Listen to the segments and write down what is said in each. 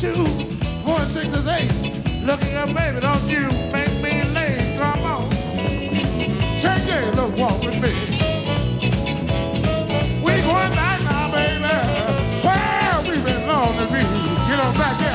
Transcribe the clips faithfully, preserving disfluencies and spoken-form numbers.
two, one six is eight. Look here, baby, don't you make me late. Come on. Take a little walk with me. We going back now, baby. Well, we've been long to be. Get on back here.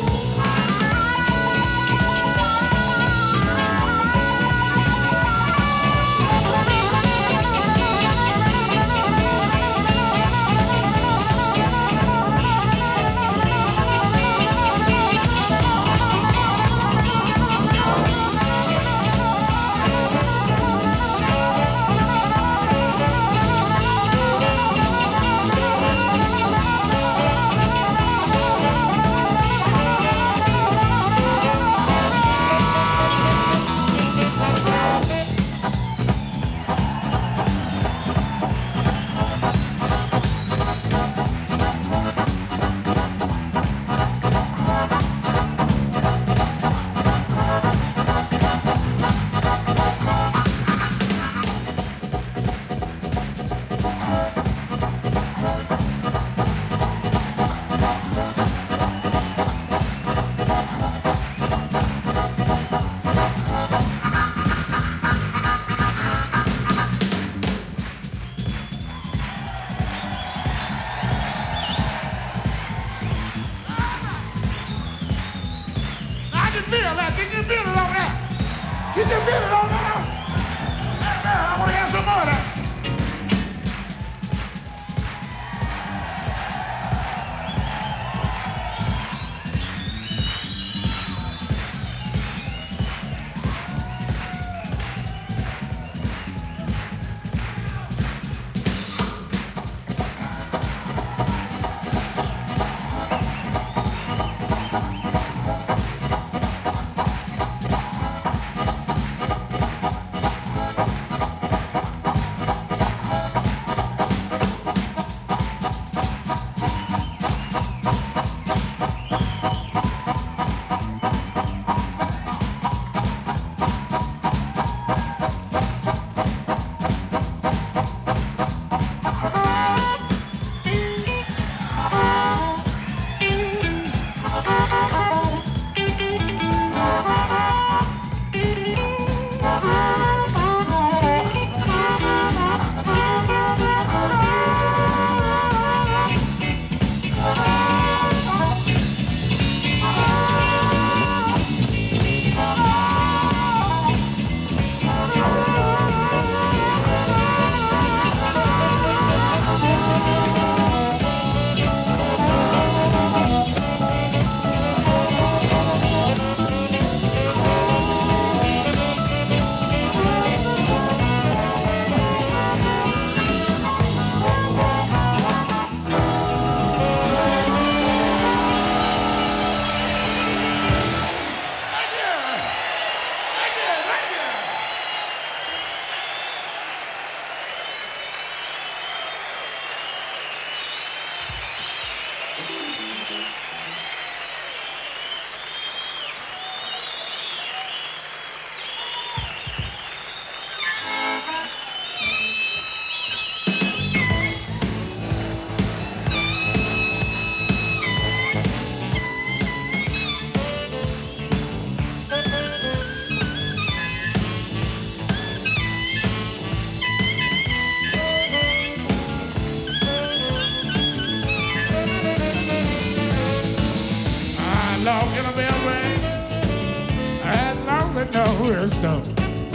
Wisdom.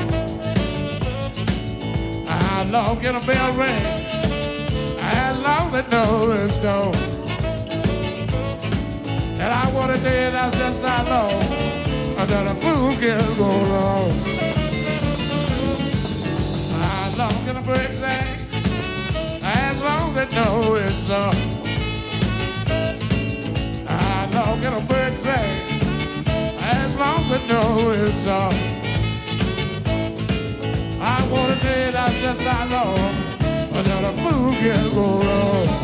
How long can a bell ring? As long as no wisdom. And I want to tell you that's just how long until a fool can go wrong. How long can a bird sing? As long as no wisdom. How long can a bird sing? As long as no wisdom. I wanna tell you that's just how long until a fool can go wrong.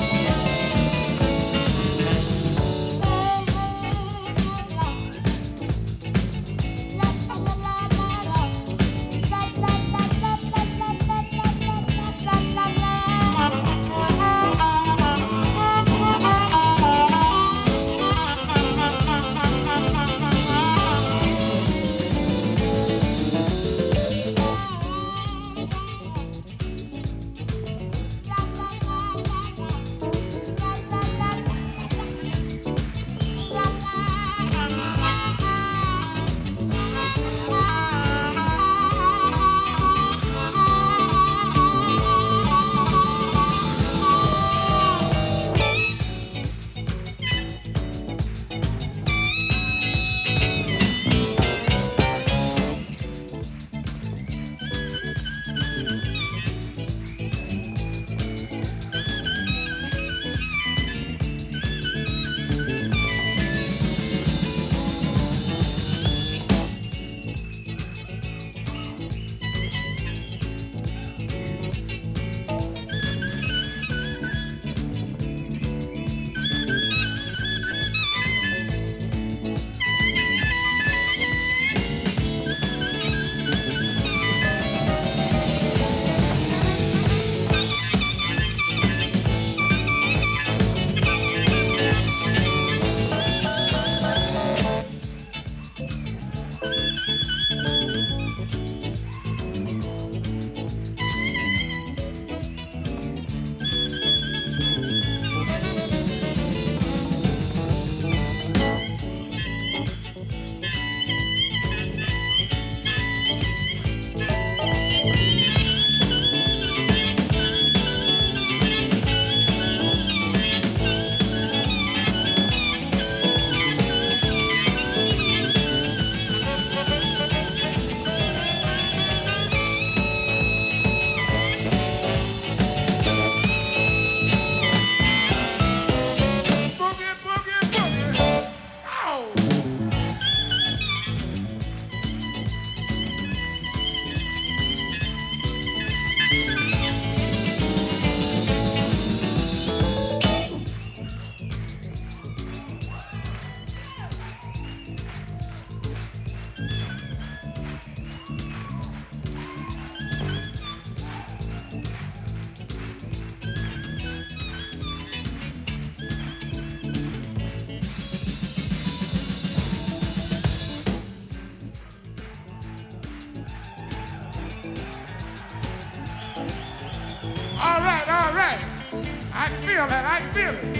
feel that. I can feel it.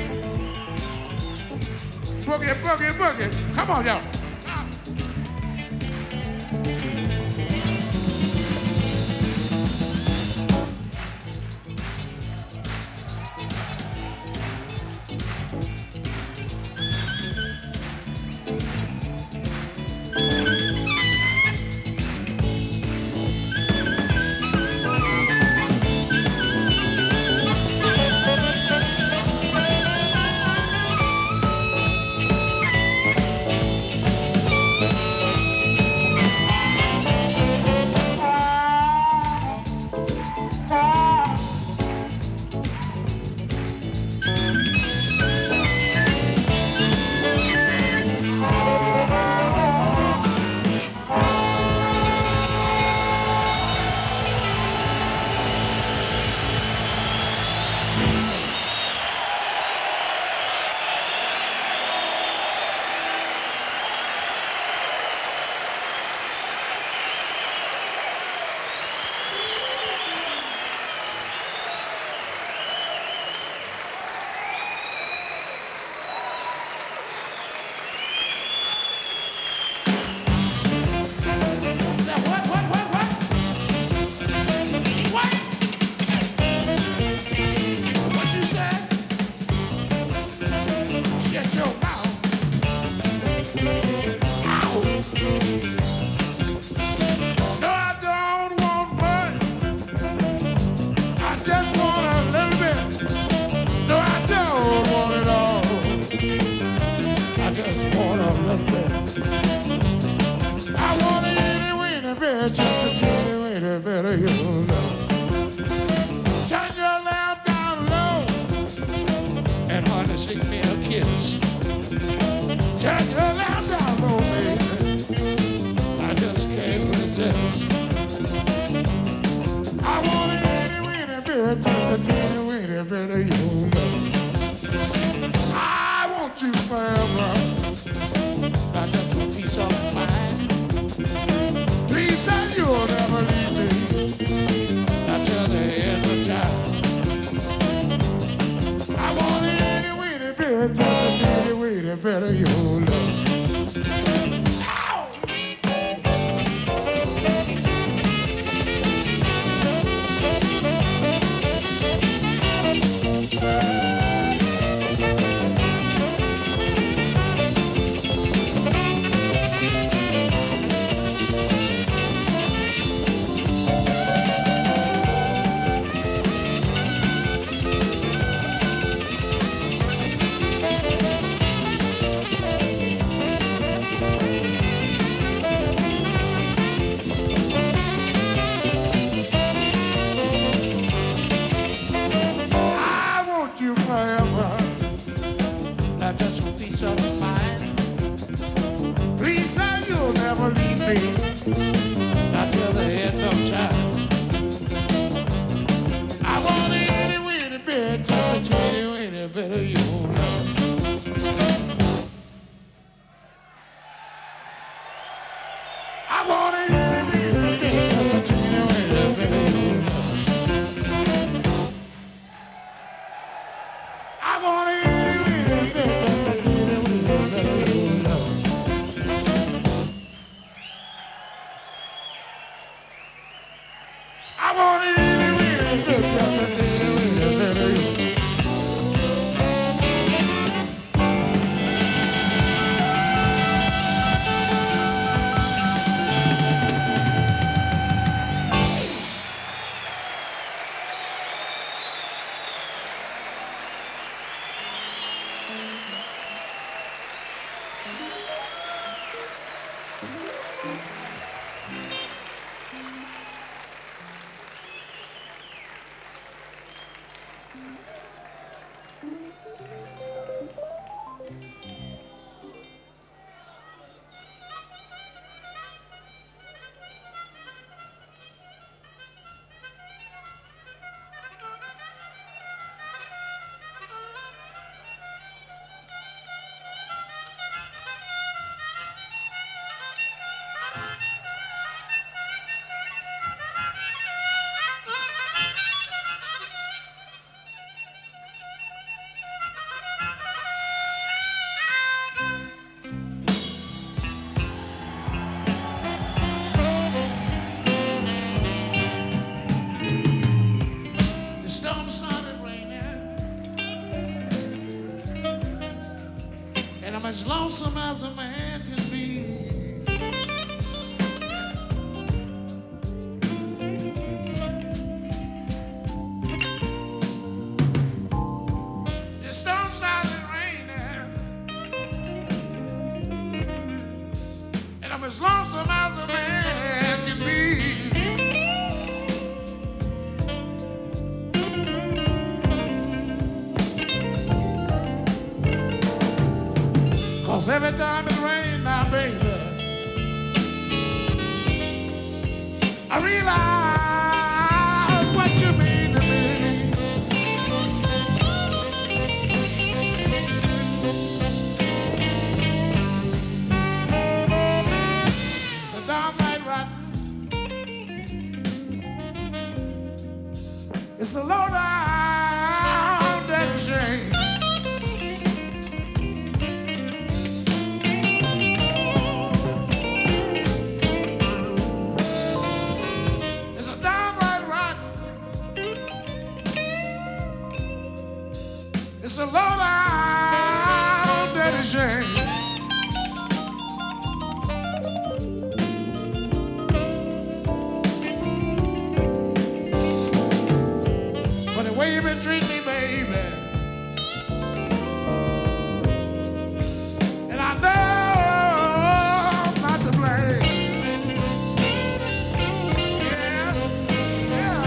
Boogie, boogie, boogie. Come on, y'all. I'm as lonesome as a man can be. The storm started raining, and I'm as lonesome as a man can be. 'Cause every time it rains now, baby, I realize what you mean to me. The downright rotten. It's a low down dirty shame. It's a low down dirty shame. But the way you've been treating me, baby, and I know I'm not to blame. Yeah, yeah.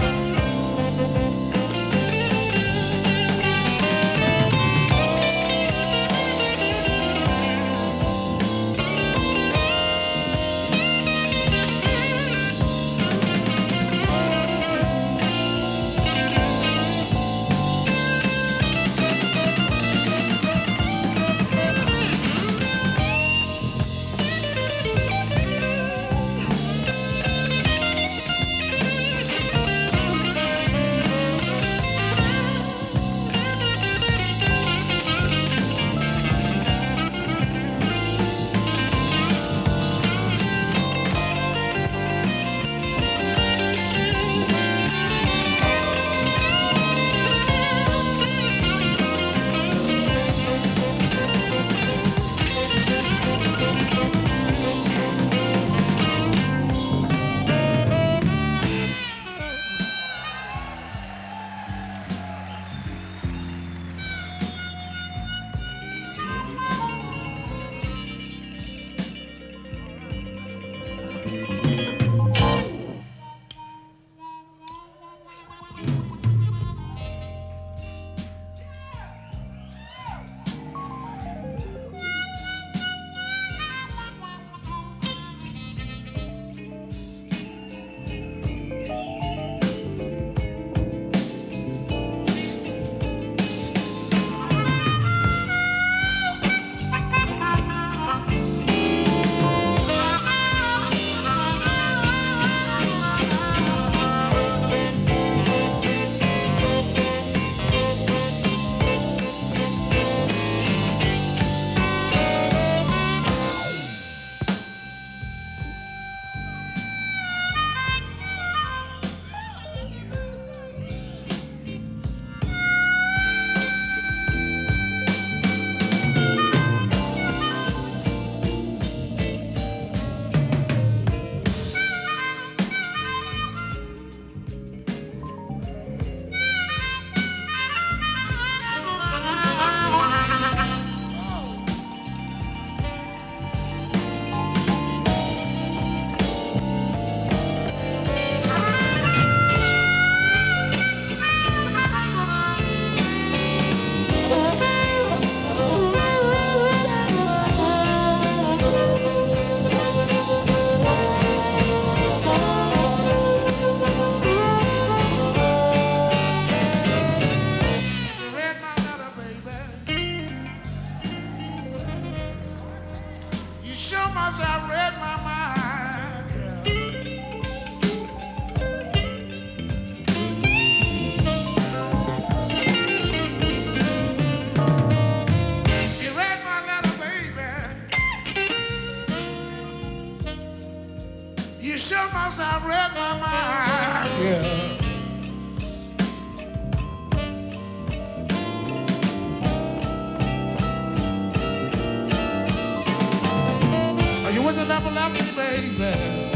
never left me, baby,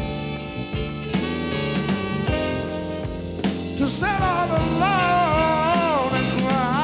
to sit all alone and cry.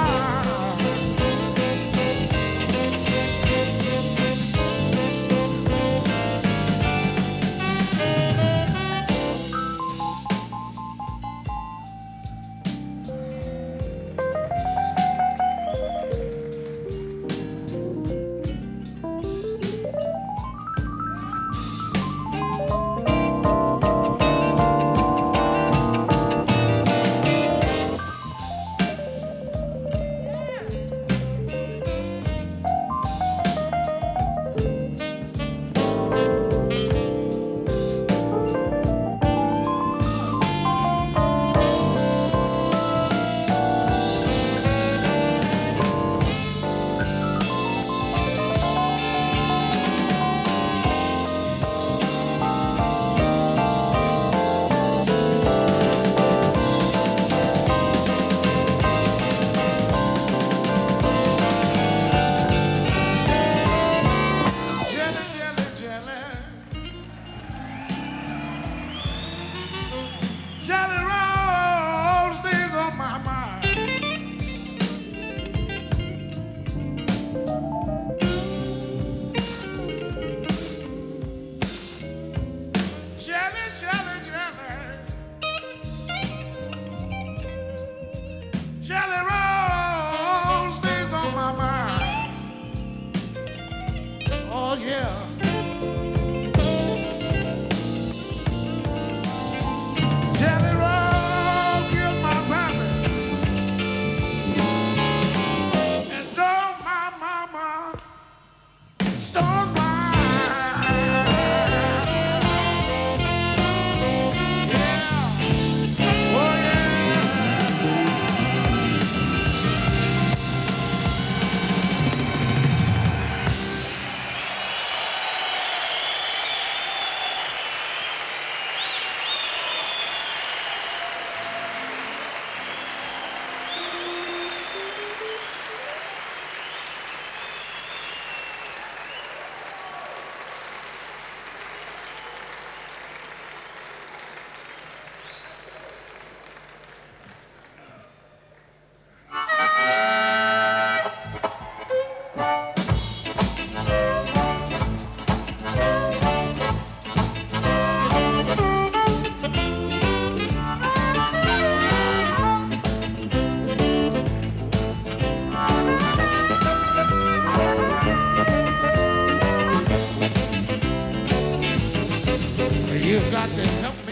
You got to help me.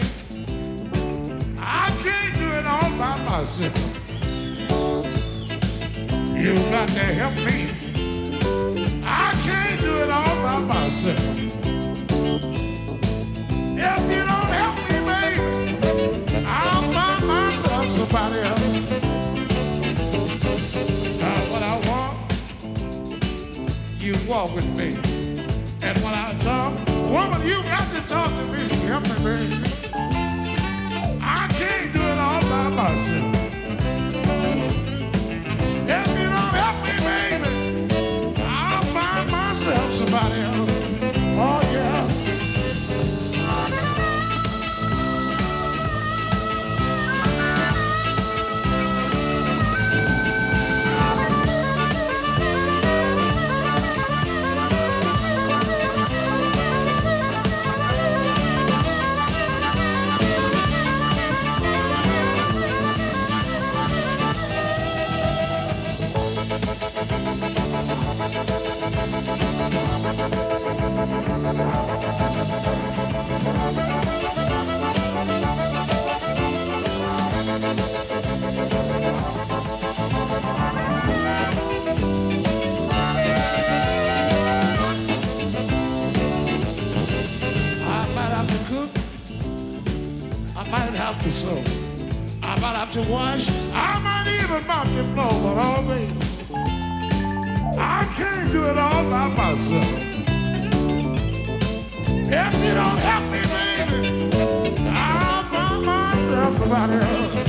I can't do it all by myself. You got to help me. I can't do it all by myself. If you don't help me, baby, I'll find myself somebody else. Now what I want, you walk with me. And when I talk, woman, you got to talk to me. Help me, baby. I can't do it all by myself. If you don't help me, baby, I'll find myself somebody else. Oh, yeah. Have to sew. I might have to wash. I might even mop the floor, but oh, baby, I can't do it all by myself. If you don't help me, baby, I'll find myself somebody else.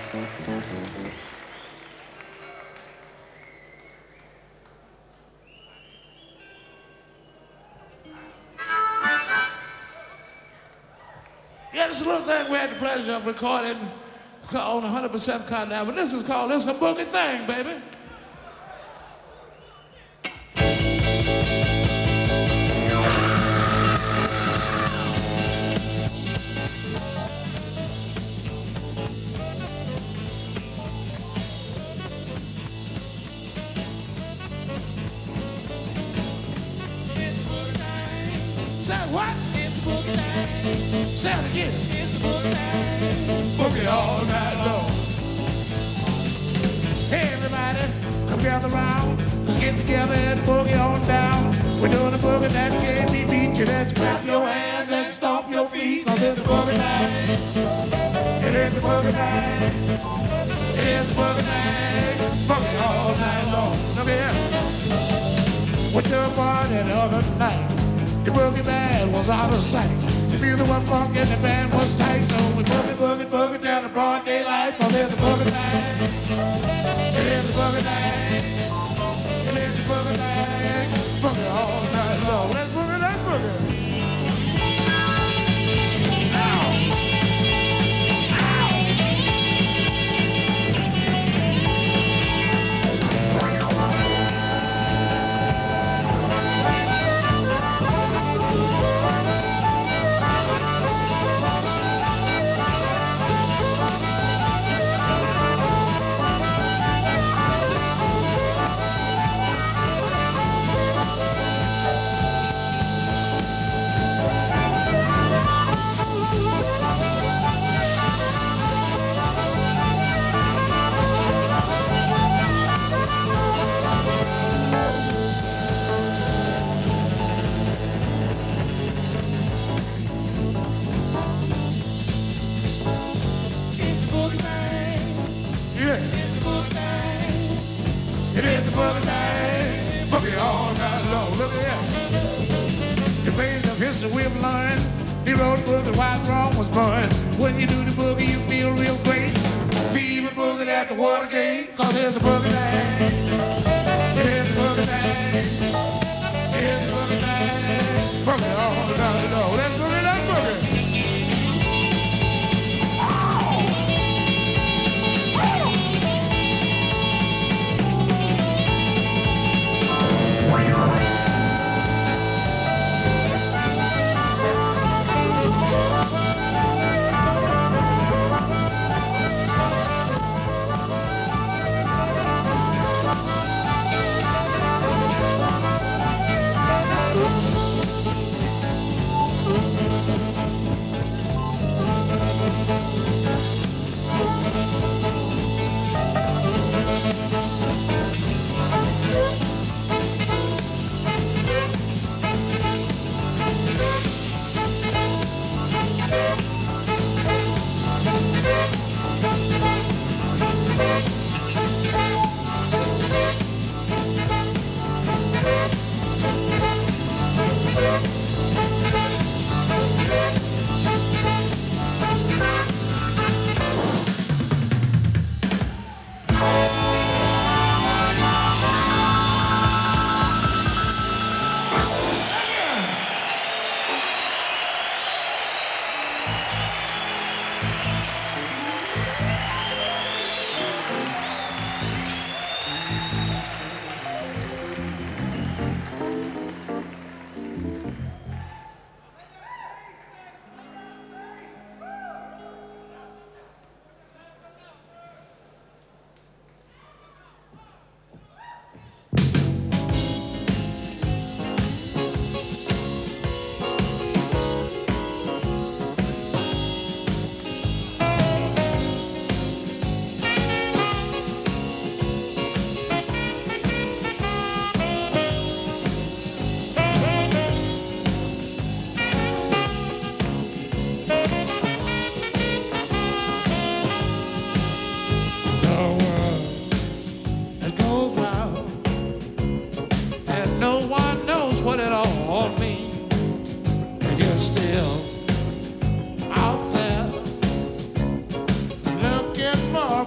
Yeah, this little thing we had the pleasure of recording on one hundred percent Cotton Album. This is called This a Boogie Thing, baby. Say what? It's a boogie thing. Say it again. It's a boogie thing. Boogie all night long. Hey everybody, come gather round. Let's get together and boogie on down. We're doing a boogie that can't be beat. You let's clap your hands and stomp your feet. Cause it's a boogie night. It is a boogie night. It is a boogie night. Boogie all night long. Look here. Went to a party the other night. The boogie man was out of sight. The music was funk and the band was tight. So we boogie, boogie, boogie down the broad daylight. Cause it's a boogie night. It is a boogie night. It is a boogie night. Boogie all night long. Let's boogie that boogie. It is the boogie night, boogie all night long. Look at that. The pages of history we've learned. The road boogie, why wrong was born. When you do the boogie, you feel real great. Fever boogie at the Watergate, cause it's the boogie night. It is the boogie night. It is the boogie night, boogie all night long. Let's boogie that boogie.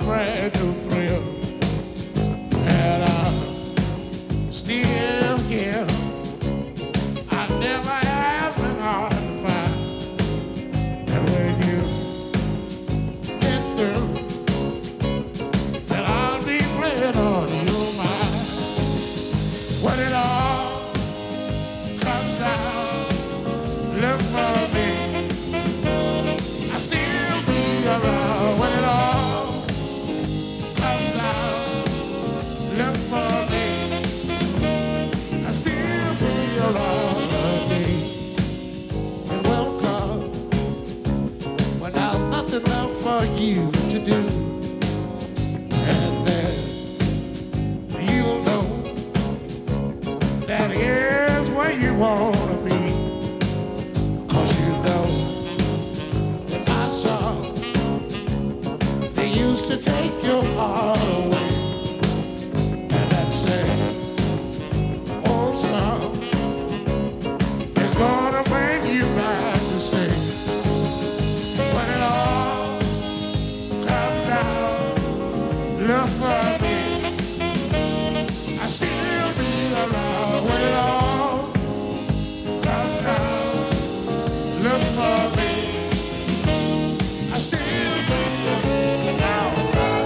brand new thrill. And I'm still here. I never has been hard to find. And when you've been through, then I'll be playing on your mind. When it all comes down, look for me. I'll still be around. When it all comes down, look for me. I'll still be around me. And welcome when there's nothing left for you to do. And then you'll know that here's where you wanna be. 'Cause you know that my song, they used to take your heart away. And that same old song is gonna bring you back to sing. When it all comes down, look for me. I still be around. When it all comes down, look for me. I still be around.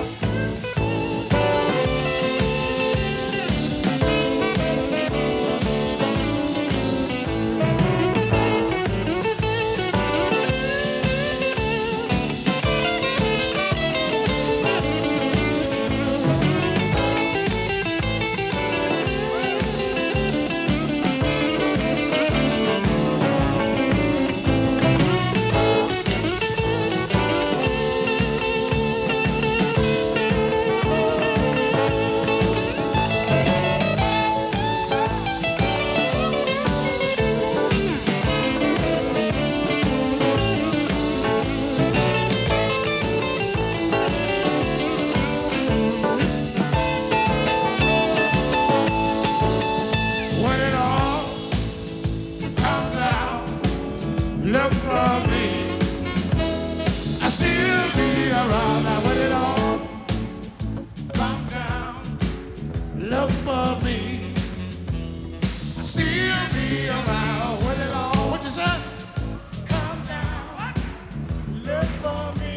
When it all comes down, look for me. I still be around. Now when it all comes down, look for me. I still be around. When it all, what you say? Come down, look for me.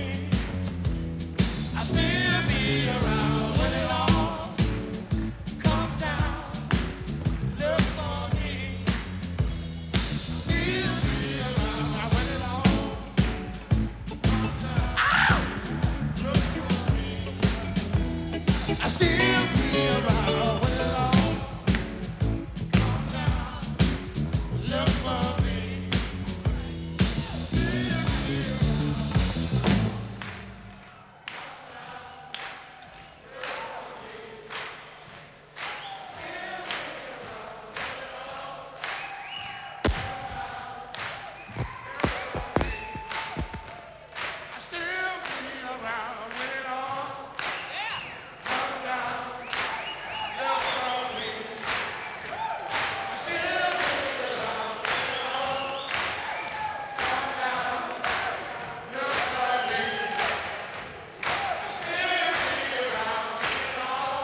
I still be around. When it all comes down, look for me. Still be around. Now when it all comes down, look for me. I still be around. When it all comes down, look for me. I still be around. When it all comes down, look for me. I still be around. When it all comes down, look for me. I still be around. When it all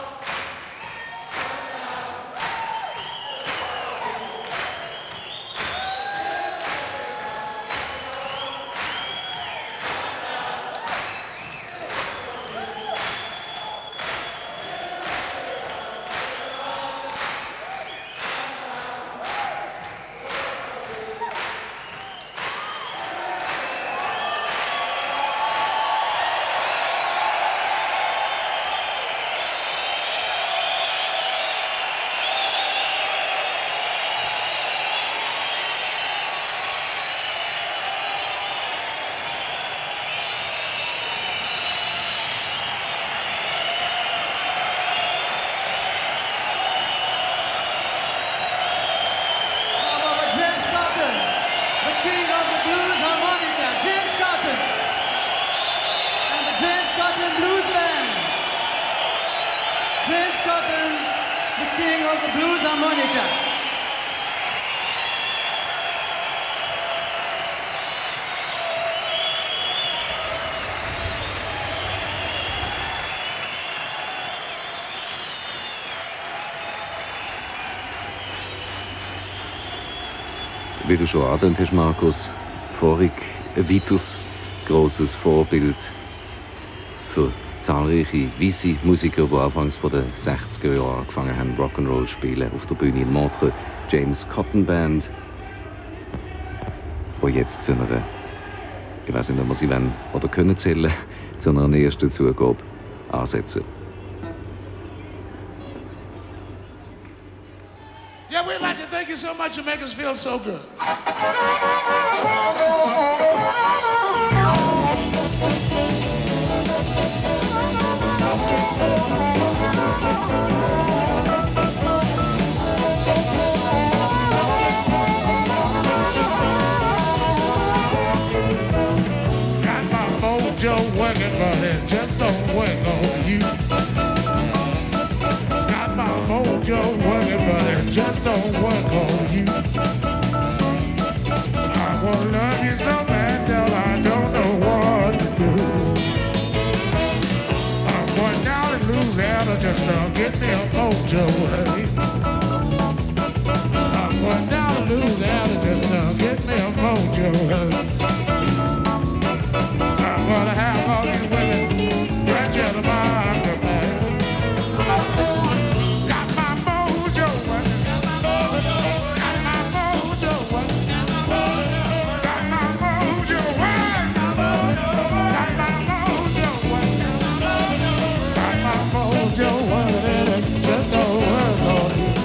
king of the blues harmonica. Wie du schon angedeutet hast, Markus, vorig ein weiteres grosses Vorbild für zahlreiche weisse Musiker, die anfangs von den sechziger Jahren angefangen haben, Rock'n'Roll zu spielen auf der Bühne in Montreux. James Cotton Band, die jetzt zu einer, ich weiß nicht, ob wir sie wollen oder können zählen, zu einer ersten Zugabe ansetzen. Yeah, we'd like to thank you so much. You make us feel so good. Got my mojo working, but it just don't work on you. Got my mojo working, but it just don't work on you. I wanna love you so bad till I don't know what to do. I'm going down in Louisiana just to get me a mojo, hey. I'm going down to Louisiana just to get me a mojo, hey. I'm gonna have all these women right here to my underpants. Got my mojo working. Got my mojo working. Got my mojo working. Got my mojo working. Got my mojo working. It just don't work on you.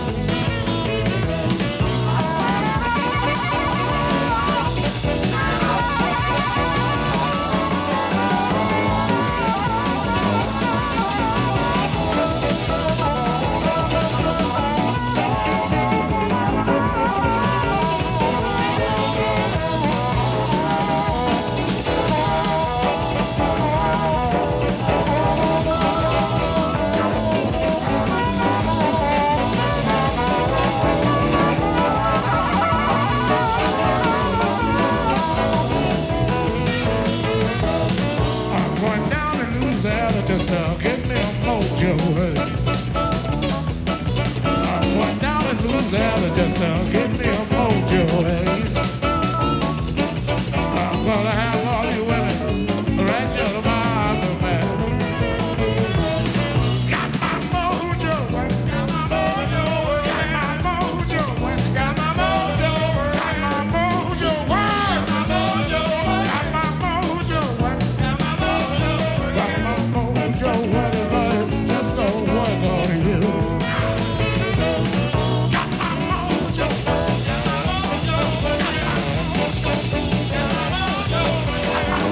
Just to get me a mojo, hey. I went down to Louisiana just to get me a mojo, hey. I'm gonna have all you women right here to my underwear. Got my mojo, got my mojo, got my mojo, got my mojo, got my mojo, got my mojo, got my mojo, got my mojo, got my mojo, what is it? Just don't work on you. Got my mojo, got my mojo, got my mojo, got my mojo, got my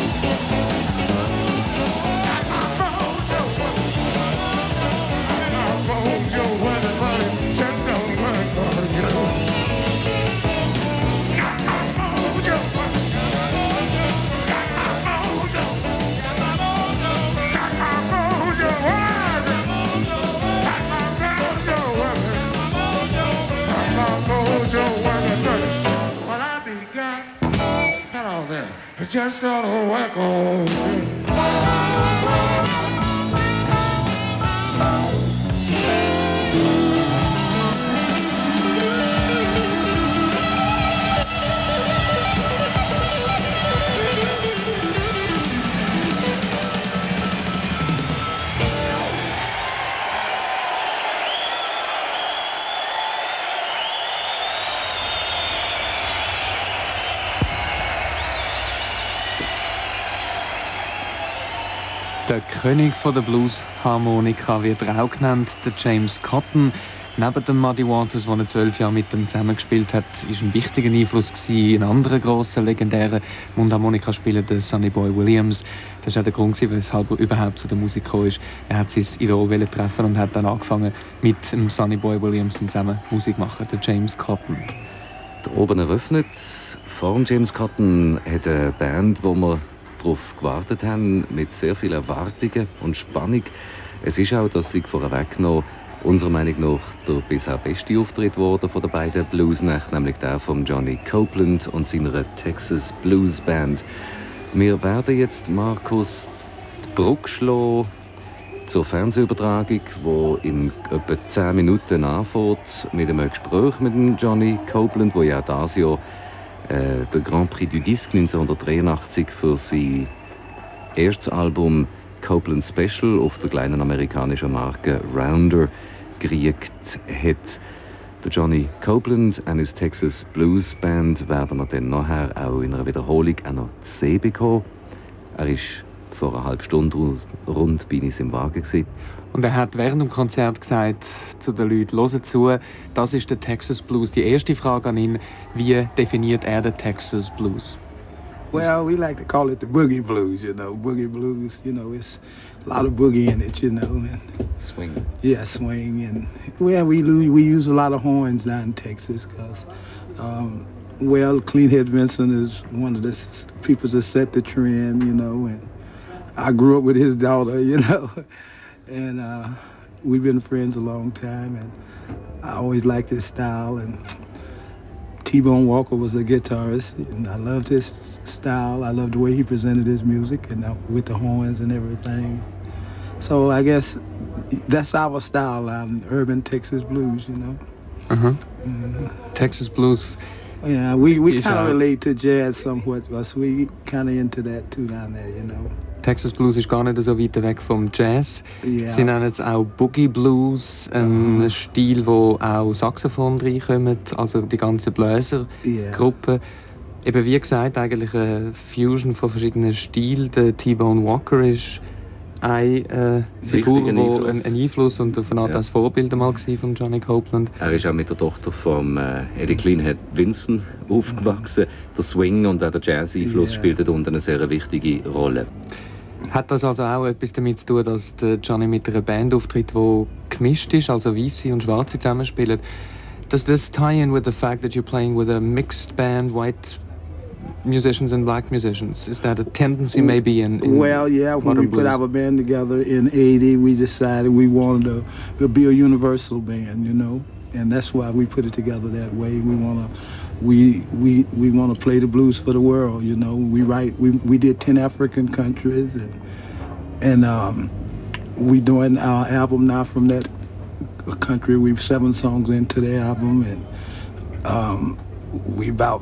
mojo, what is it? Just don't work on you. Got my mojo, got my mojo, got my mojo, got my mojo, what? Got my mojo, what? Got my mojo, what is it? When I began, hello there, it just don't work on you. Der König von der Blues-Harmonika wird er auch genannt, der James Cotton. Neben dem Muddy Waters, der er zwölf Jahre mit ihm zusammengespielt hat, war ein wichtiger Einfluss gewesen. Ein anderer grosser, legendärer Mundharmonikaspieler, der Sonny Boy Williams. Das war auch der Grund, weshalb er überhaupt zu der Musik gekommen ist. Er hat sein Idol treffen und hat dann angefangen, mit dem Sonny Boy Williams zusammen Musik zu machen, der James Cotton. Da oben eröffnet, vor dem James Cotton, hat eine Band, wo wir darauf gewartet haben, mit sehr vielen Erwartungen und Spannung. Es ist auch, dass sie vorweg noch unserer Meinung nach der bisher beste Auftritt wurde von den beiden Bluesnächten, nämlich der von Johnny Copeland und seiner Texas Blues Band. Wir werden jetzt, Markus, die Brücke schlagen zur Fernsehübertragung, die in etwa zehn Minuten anfängt mit einem Gespräch mit dem Johnny Copeland, der ja dieses Jahr äh, den Grand Prix du Disque neunzehnhundertdreiundachtzig für sein erstes Album Copeland Special auf der kleinen amerikanischen Marke Rounder gekriegt hat. Der Johnny Copeland und his Texas Blues Band werden wir dann nachher auch in einer Wiederholung auch noch zu sehen bekommen. Er war vor einer halben Stunde rund bei uns im Wagen gewesen. Und er hat während dem Konzert gesagt zu den Leuten, «Hört zu, das ist der Texas Blues.» Die erste Frage an ihn, wie definiert er den Texas Blues? Well, we like to call it the boogie blues, you know. Boogie blues, you know, it's a lot of boogie in it, you know. And swing. Yeah, swing. And well, we we use a lot of horns down in Texas because, um, well, Cleanhead Vincent is one of the people that set the trend, you know. And I grew up with his daughter, you know. And uh, we've been friends a long time. And I always liked his style. And T-Bone Walker was a guitarist, and I loved his style. I loved the way he presented his music, and uh, with the horns and everything. So I guess that's our style on urban Texas blues, you know. Uh-huh. Mm-hmm. Texas blues. Yeah, we, we kind of relate to jazz somewhat, because we kind of into that too down there, you know. Texas Blues ist gar nicht so weit weg vom Jazz. Yeah. Sie nennen es auch Boogie Blues, ein uh-huh. Stil, wo auch Saxophon reinkommt, also die ganze Bläsergruppe. Yeah. Eben wie gesagt, eigentlich eine Fusion von verschiedenen Stilen. Der T-Bone Walker ist eine äh, Figur, die ein, ein Einfluss und auf eine Art ja. als Vorbild mal war von Johnny Copeland. Er ist auch mit der Tochter von äh, Eddie Cleanhead Vincent aufgewachsen. Mhm. Der Swing und auch der Jazz-Einfluss yeah. spielten unter eine sehr wichtige Rolle. Hat das also auch etwas damit zu tun, dass der Johnny mit einer Band auftritt, die gemischt ist, also Weiße und Schwarze zusammenspielen? Does this tie in with the fact that you're playing with a mixed band, white musicians and black musicians? Is that a tendency maybe in, in Well, yeah, when we blues? put our band together in eighty, we decided we wanted to, to be a universal band, you know, and that's why we put it together that way. We want to we we we want to play the blues for the world, you know. We write we we did ten African countries, and and um, we doing our album now from that country. We've seven songs into the album, and um, we about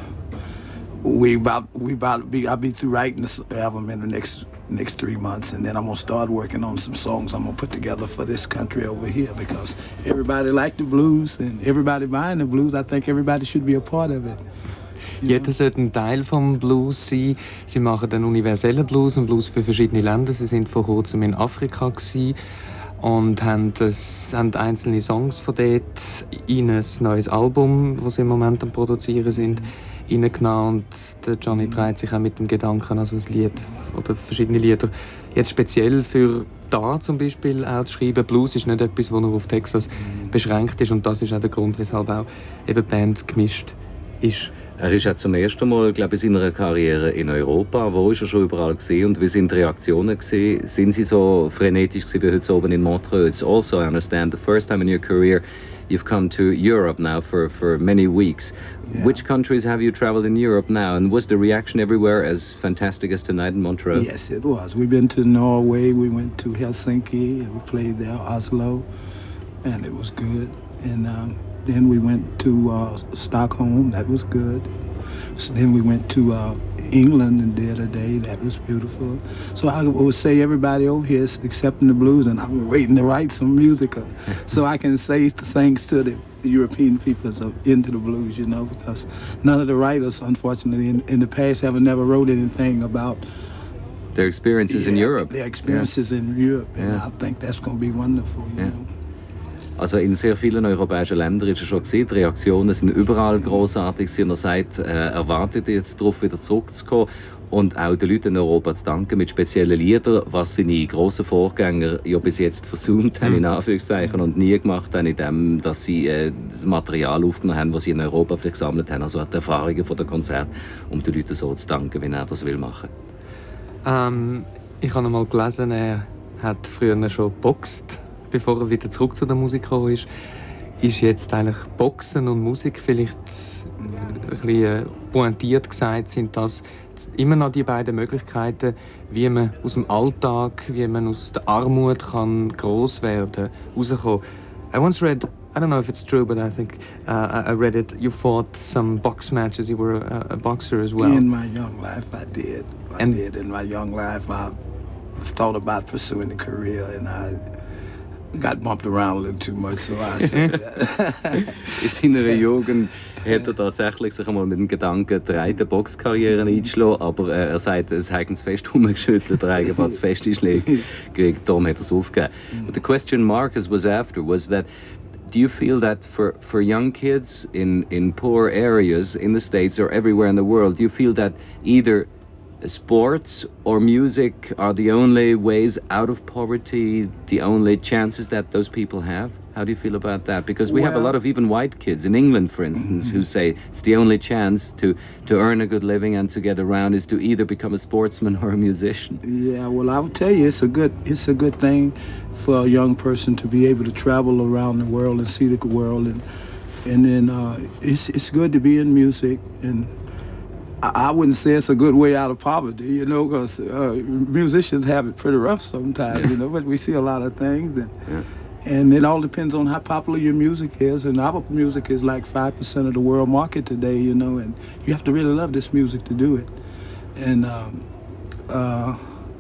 we about we about be I'll be through writing this album in the next next three months, and then I'm gonna start working on some songs I'm gonna put together for this country over here, because everybody like the blues and everybody buying the blues. I think everybody should be a part of it. Jeder sollte ein Teil vom Blues sein. Sie machen einen universellen Blues, einen Blues für verschiedene Länder. Sie sind vor kurzem in Afrika gewesen und haben, das, haben einzelne Songs von dort in ein neues Album, das sie im Moment am Produzieren sind, reingenommen. Und der Johnny treibt sich auch mit dem Gedanken, also ein Lied oder verschiedene Lieder jetzt speziell für da zum Beispiel auch zu schreiben. Blues ist nicht etwas, das nur auf Texas beschränkt ist, und das ist auch der Grund, weshalb auch eben die Band gemischt ist. Er ist ja zum ersten Mal, glaube ich, in seiner Karriere in Europa. Wo ist er schon überall gesehen und wie sind die Reaktionen gesehen? Sind Sie so frenetisch wie heute oben in Montreux? It's also, I understand, the first time in your career you've come to Europe now for, for many weeks. Yeah. Which countries have you traveled in Europe now, and was the reaction everywhere as fantastic as tonight in Montreux? Yes, it was. We've been to Norway, we went to Helsinki, and we played there, Oslo, and it was good. And um, then we went to uh, Stockholm, that was good. So then we went to uh, England and did a day, that was beautiful. So I would say everybody over here is accepting the blues, and I'm waiting to write some music so I can say thanks to the European people so into the blues, you know, because none of the writers, unfortunately, in, in the past have never wrote anything about their experiences yeah, in Europe. Their experiences yeah. in Europe, and yeah. I think that's going to be wonderful, you yeah. know. Also in sehr vielen europäischen Ländern ist es schon gesehen, die Reaktionen sind überall großartig. Sie haben sagt, äh, erwartet jetzt darauf, wieder zurückzukommen und auch den Leuten in Europa zu danken mit speziellen Liedern, was seine grossen Vorgänger ja bis jetzt versäumt haben, in Anführungszeichen, und nie gemacht haben, indem dass sie äh, das Material aufgenommen haben, das sie in Europa vielleicht gesammelt haben, also die Erfahrungen von der Konzert, um den Leuten so zu danken, wie er das will machen. Ähm, ich habe einmal gelesen, er hat früher schon geboxt, bevor er wieder zurück zu der Musik gekommen ist. ist jetzt eigentlich Boxen und Musik vielleicht ein bisschen pointiert gesagt, sind das immer noch die beiden Möglichkeiten, wie man aus dem Alltag, wie man aus der Armut kann gross werden, rauskommen. I once read, I don't know if it's true, but I think uh, I read it. You fought some box matches. You were a, a boxer as well. In my young life, I did. I And- did. In my young life, I thought about pursuing a career, and I got bumped around a little too much, so I said that. In seiner Jugend hat er tatsächlich sich einmal mit dem Gedanken, die reine Boxkarriere einzuschlagen, aber äh, er sagt, es hat ihn zu fest rumgeschüttelt, er hat einfach zu feste Schläge gekriegt, darum hat er es aufgegeben. But the question Marcus was after was that, do you feel that for, for young kids in, in poor areas in the States or everywhere in the world, do you feel that either sports or music are the only ways out of poverty, the only chances that those people have? How do you feel about that? Because we have a Well- lot of even white kids in England, for instance, who say it's the only chance to, to earn a good living and to get around is to either become a sportsman or a musician. Yeah, well, I would tell you, it's a good, it's a good thing for a young person to be able to travel around the world and see the world, and and then uh, it's it's good to be in music, and I, I wouldn't say it's a good way out of poverty, you know, because uh, musicians have it pretty rough sometimes, you know, but we see a lot of things, and Yeah. and it all depends on how popular your music is, and our music is like five percent of the world market today, you know, and you have to really love this music to do it, and. Um, uh,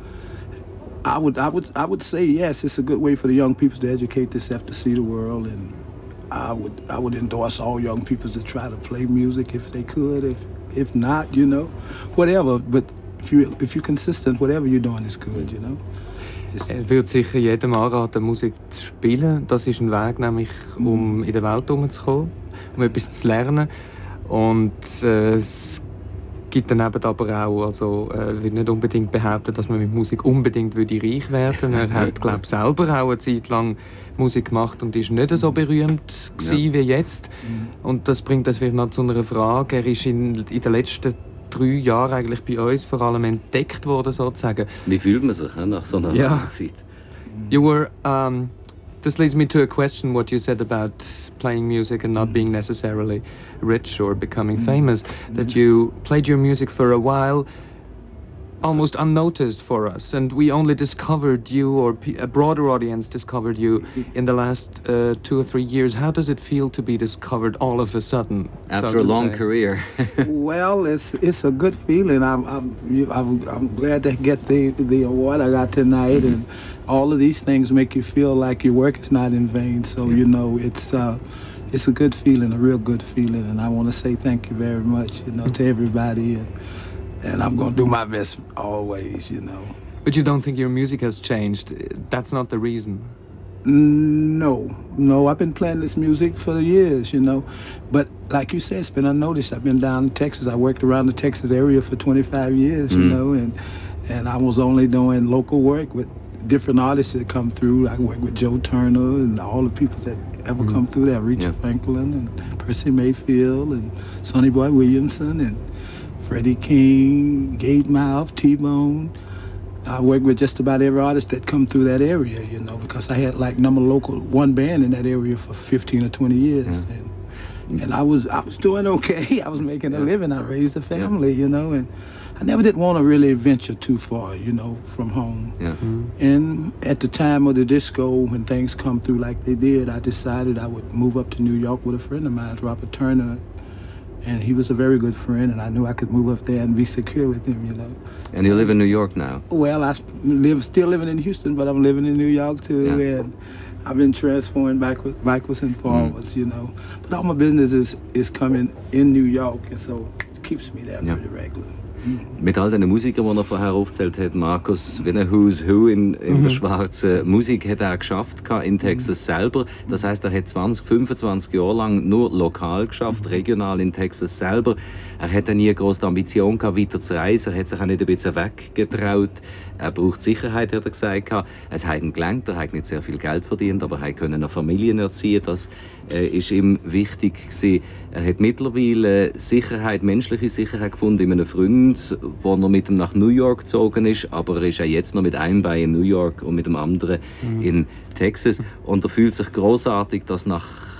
I would, I would, I would say yes. It's a good way for the young people to educate themselves to see the world, and I would, I would endorse all young people to try to play music if they could. If, if not, you know, whatever. But if you, if you're consistent, whatever you're doing is good, you know. It's, Er würde sicher jedem anraten, Musik zu spielen. Das ist ein Weg, nämlich, um in der Welt herumzukommen, um etwas zu lernen. Und äh, es gibt dann eben aber auch, also äh, will nicht unbedingt behaupten, dass man mit Musik unbedingt würde reich werden. Er hat, glaube ich, selber auch eine Zeit lang Musik gemacht und ist nicht so berühmt gewesen wie jetzt. Und das bringt das vielleicht noch zu einer Frage. Er ist in, in den letzten drei Jahren eigentlich bei uns vor allem entdeckt worden, sozusagen. Wie fühlt man sich he, nach so einer Ja. langen Zeit? You were. Um, this leads me to a question: what you said about playing music and not being necessarily rich or becoming famous. That you played your music for a while, almost unnoticed for us, and we only discovered you, or pe- a broader audience discovered you in the last uh, two or three years. How does it feel to be discovered all of a sudden? so After a to long say? career. well, it's it's a good feeling. I'm I'm you- I'm, I'm glad to get the the award I got tonight, and all of these things make you feel like your work is not in vain. So you know, it's uh, it's a good feeling, a real good feeling, and I want to say thank you very much, you know, to everybody, and and I'm gonna do my best always, you know. But you don't think your music has changed? That's not the reason. No, no, I've been playing this music for years, you know. But like you said, it's been unnoticed. I've been down in Texas. I worked around the Texas area for twenty-five years, you Mm. know, and and I was only doing local work with different artists that come through. I work with Joe Turner and all the people that ever come through there, Aretha Yeah. Franklin and Percy Mayfield and Sonny Boy Williamson and Freddie King, Gatemouth, T-Bone. I worked with just about every artist that come through that area, you know, because I had like number local one band in that area for fifteen or twenty years, Yeah. and and I was I was doing okay. I was making a Yeah. living. I raised a family, you know, and I never did want to really venture too far, you know, from home. Yeah. And at the time of the disco, when things come through like they did, I decided I would move up to New York with a friend of mine, Robert Turner. And he was a very good friend, and I knew I could move up there and be secure with him, you know. And you live in New York now? Well, I sp- live still living in Houston, but I'm living in New York too, Yeah. and I've been transferring backwards, backwards and forwards, you know. But all my business is, is coming in New York, and so it keeps me there Yeah. pretty regular. Mit all den Musikern, die er vorher aufgezählt hat, Markus, wie ein Who's Who in, in der schwarzen Musik, hat er geschafft gehabt in Texas selber. Das heisst, er hat zwanzig, fünfundzwanzig Jahre lang nur lokal geschafft, regional in Texas selber. Er hatte nie groß die Ambition gehabt, weiter zu reisen. Er hat sich auch nicht ein bisschen weggetraut. Er braucht Sicherheit, hat er gesagt. Es hat ihm gelangt, er hat nicht sehr viel Geld verdient, aber er konnte eine Familie erziehen. Das äh, ist ihm wichtig gewesen. Er hat mittlerweile Sicherheit, menschliche Sicherheit gefunden in einem Freund, wo er mit ihm nach New York gezogen ist, aber er ist ja jetzt noch mit einem Bein in New York und mit dem anderen in Texas. Und er fühlt sich großartig, dass nach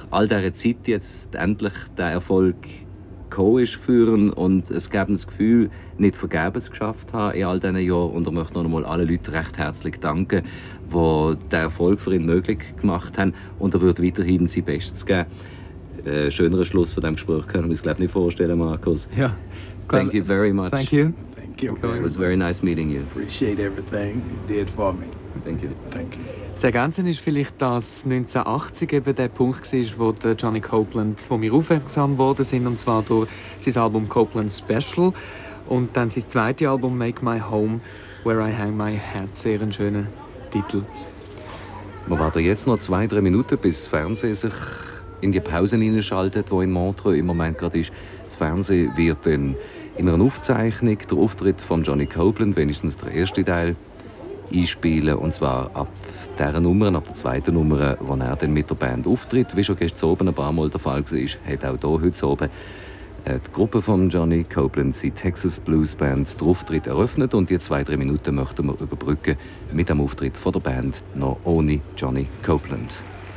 nach all dieser Zeit jetzt endlich der Erfolg gekommen ist führen und es gab das Gefühl, nicht vergebens geschafft haben in all diesen Jahren. Und er möchte noch einmal allen Leuten recht herzlich danken, die den Erfolg für ihn möglich gemacht haben. Und er wird weiterhin sein Bestes geben. Äh, schönerer Schluss von diesem Gespräch können wir uns, glaube ich, nicht vorstellen, Markus. Ja. Thank you very much. Thank you. Thank you. It was very nice meeting you. Appreciate everything you did for me. Thank you. Thank you. Zu ergänzen ist vielleicht, dass neunzehnhundertachtzig eben der Punkt war, wo der Johnny Copeland, wo wir aufmerksam geworden sind, und zwar durch sein Album Copeland Special und dann sein zweites Album Make My Home, Where I Hang My Hat. Sehr ein schöner Titel. Wir warten jetzt noch zwei, drei Minuten, bis das Fernsehen sich in die Pausen hineinschaltet, die in Montreux im Moment gerade ist. Das Fernsehen wird dann in einer Aufzeichnung der Auftritt von Johnny Copeland, wenigstens der erste Teil, einspielen. Und zwar ab dieser Nummer, ab der zweiten Nummer, wo er dann mit der Band auftritt. Wie schon gestern oben ein paar Mal der Fall war, hat auch hier heute oben die Gruppe von Johnny Copeland, die Texas Blues Band, den Auftritt eröffnet. Und die zwei, drei Minuten möchten wir überbrücken mit dem Auftritt von der Band noch ohne Johnny Copeland.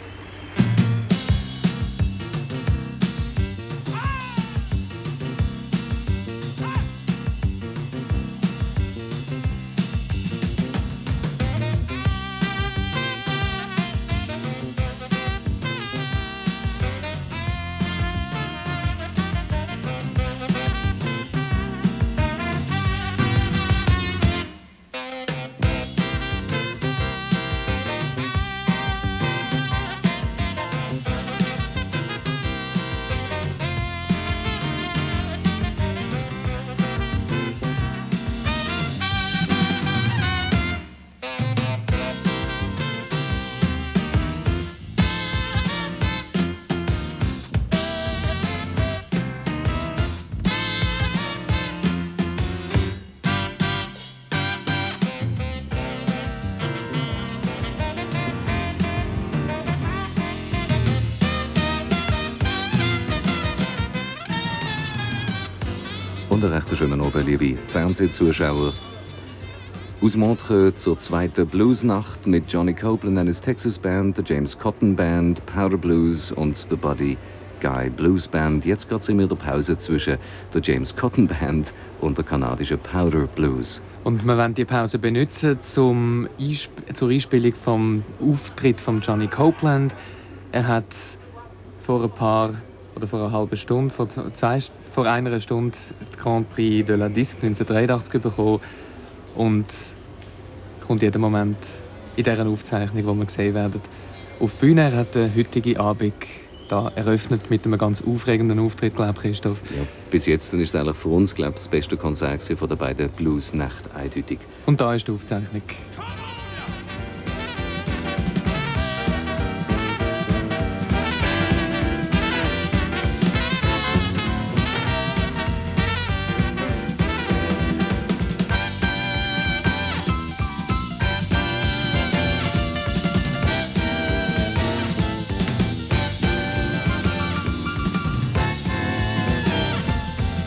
Und einen recht schönen Abend, liebe Fernsehzuschauer. Aus Montreux zur zweiten Bluesnacht mit Johnny Copeland and his Texas Band, der James Cotton Band, Powder Blues und der Buddy Guy Blues Band. Jetzt gerade sind wir in der Pause zwischen der James Cotton Band und der kanadischen Powder Blues. Und wir wollen die Pause benutzen zum Einsp- zur Einspielung vom Auftritt von Johnny Copeland. Er hat vor ein paar oder vor einer halben Stunde, vor, zwei, vor einer Stunde die Grand Prix de la Disque neunzehnhundertdreiundachtzig bekommen und kommt jeden Moment in dieser Aufzeichnung, die wir gesehen werden, auf die Bühne. Er hat den heutigen Abend da eröffnet mit einem ganz aufregenden Auftritt, glaube ich, Christoph. Ja, bis jetzt ist es eigentlich für uns, glaube ich, das beste Konzert von den beiden Blues-Nächten eindeutig. Und da ist die Aufzeichnung.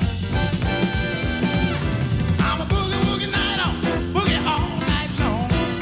I'm a boogie woogie night on, boogie all night long.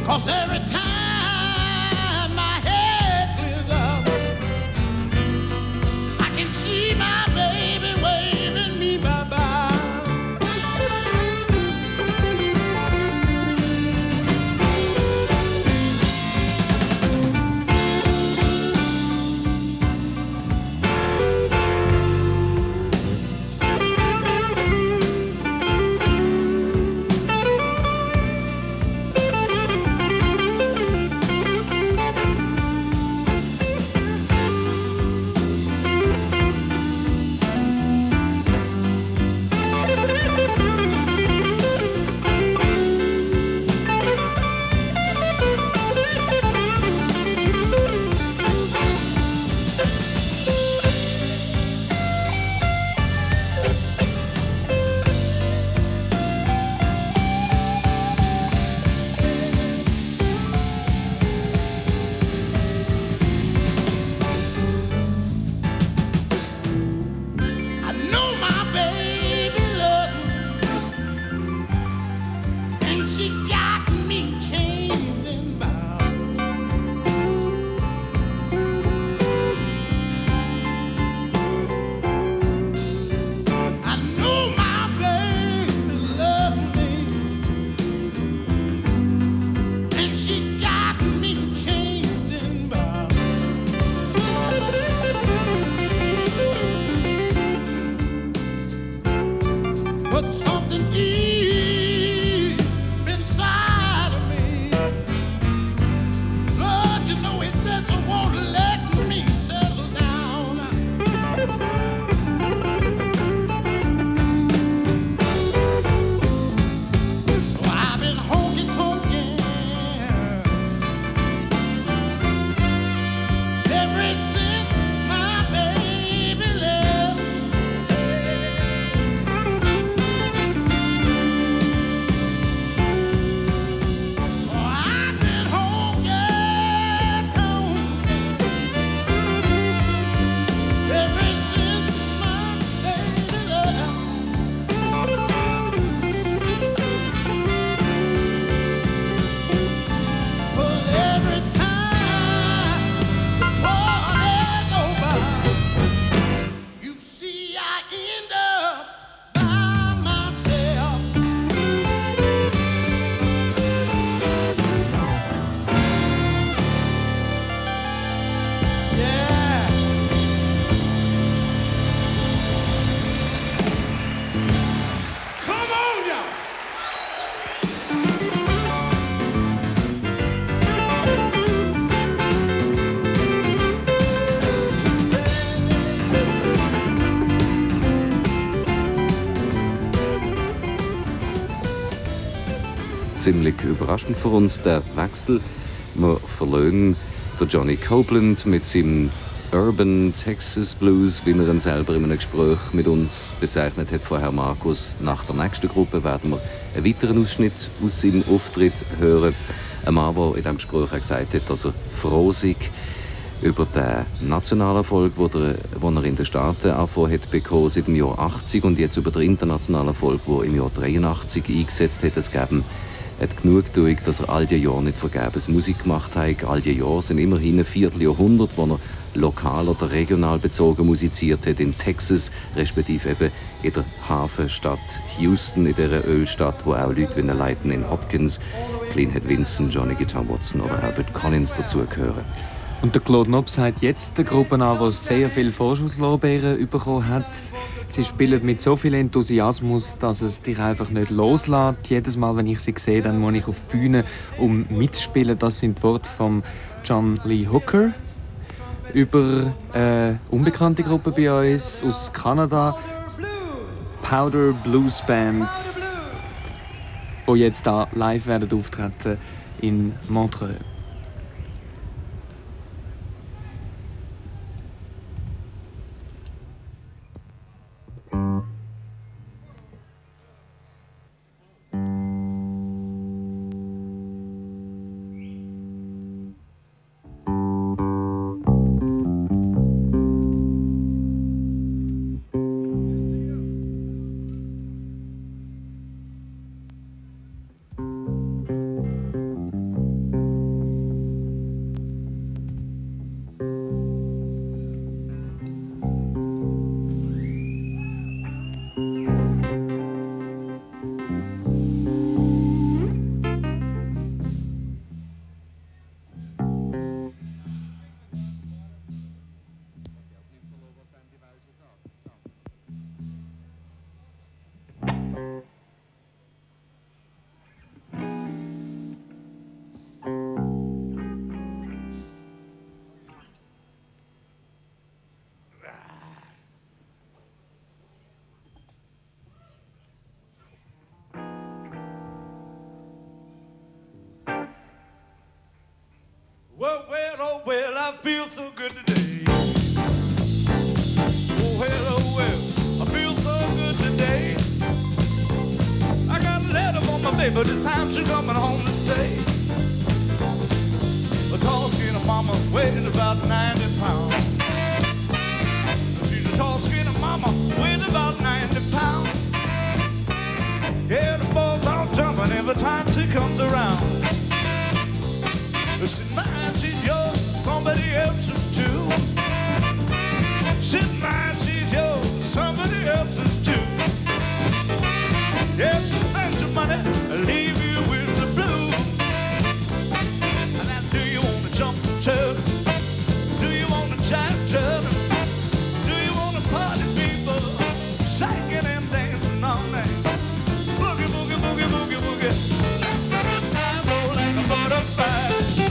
'cause every time my head clears up, I can see my baby waving me bye-bye. Ziemlich überraschend für uns, der Wechsel. Wir verlassen den Johnny Copeland mit seinem Urban Texas Blues, wie er ihn selber in einem Gespräch mit uns bezeichnet hat, vorher Markus. Nach der nächsten Gruppe werden wir einen weiteren Ausschnitt aus seinem Auftritt hören. Ein Mann, der in diesem Gespräch auch gesagt hat, dass er froh sei über den Nationalerfolg, den er in den Staaten angefangen hat bekommen, seit dem Jahr achtzig, und jetzt über den internationalen Erfolg, den er im Jahr dreiundachtzig eingesetzt hat. Es gab hat Genugtuung, dass er all die Jahre nicht vergebens Musik gemacht hat. All die Jahre sind immerhin ein Vierteljahrhundert, wo er lokal oder regional bezogen musiziert hat in Texas, respektive eben in der Hafenstadt Houston, in dieser Ölstadt, wo auch Leute wie Lightning Hopkins, Cleanhead Vincent, Johnny Guitar Watson oder Albert Collins dazugehören. Und der Claude Knopp sagt jetzt der Gruppe an, die sehr viele Vorschusslorbeeren bekommen hat. Sie spielen mit so viel Enthusiasmus, dass es dich einfach nicht loslässt. Jedes Mal, wenn ich sie sehe, dann muss ich auf die Bühne, um mitzuspielen. Das sind die Worte von John Lee Hooker über eine unbekannte Gruppe bei uns aus Kanada, Powder Blues Band, die jetzt da live werden auftreten in Montreux. Well, well, oh, well, I feel so good today. Oh, well, oh, well, I feel so good today. I got a letter from my baby, this time she's coming home to stay. A tall, skinny mama weighing about ninety pounds. She's a tall, skinny mama weighing about ninety pounds. Yeah, the balls are jumping every time she comes around. She's mine, she's yours, somebody else's too. She's mine, she's yours, somebody else's too. Yeah, she spends your money, leave you with the blues. And now, do you want to jump the chub? Do you want to jive chub? Do you want to party people shaking and dancing all night? Boogie, boogie, boogie, boogie, boogie. I'm rolling a butterfly.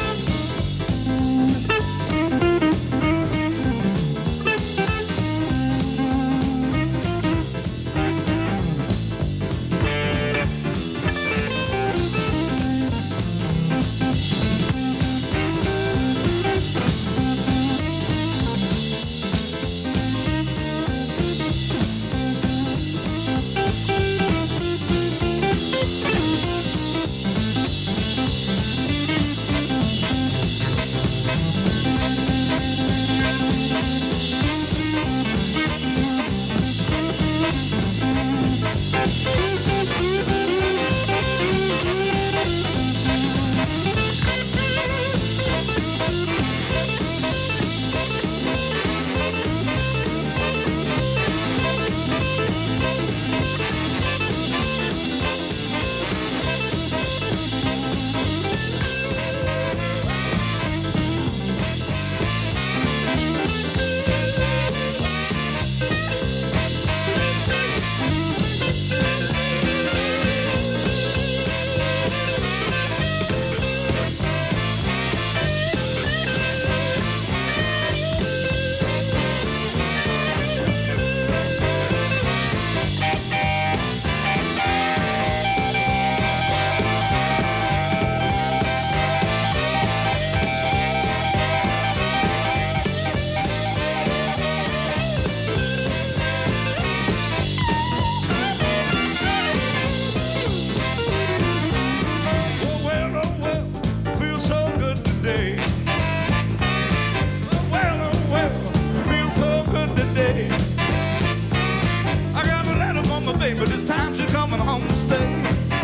But this time she's coming home to stay.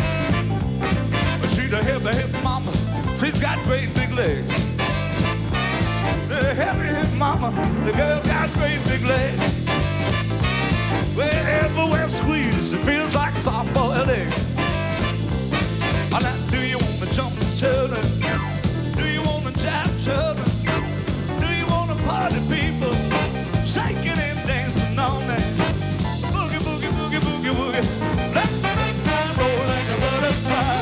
She's a heavy hip mama, she's got great big legs. The heavy hip mama, the girl got great big legs. Well, everywhere squeeze, it feels like soft-boiled egg. Oh, now, do you want to jump the children? Do you want to jive children? Do you want to party people shaking and dancing all night? Boogie, boogie, boogie, boogie, boogie. Let time roll like a butterfly.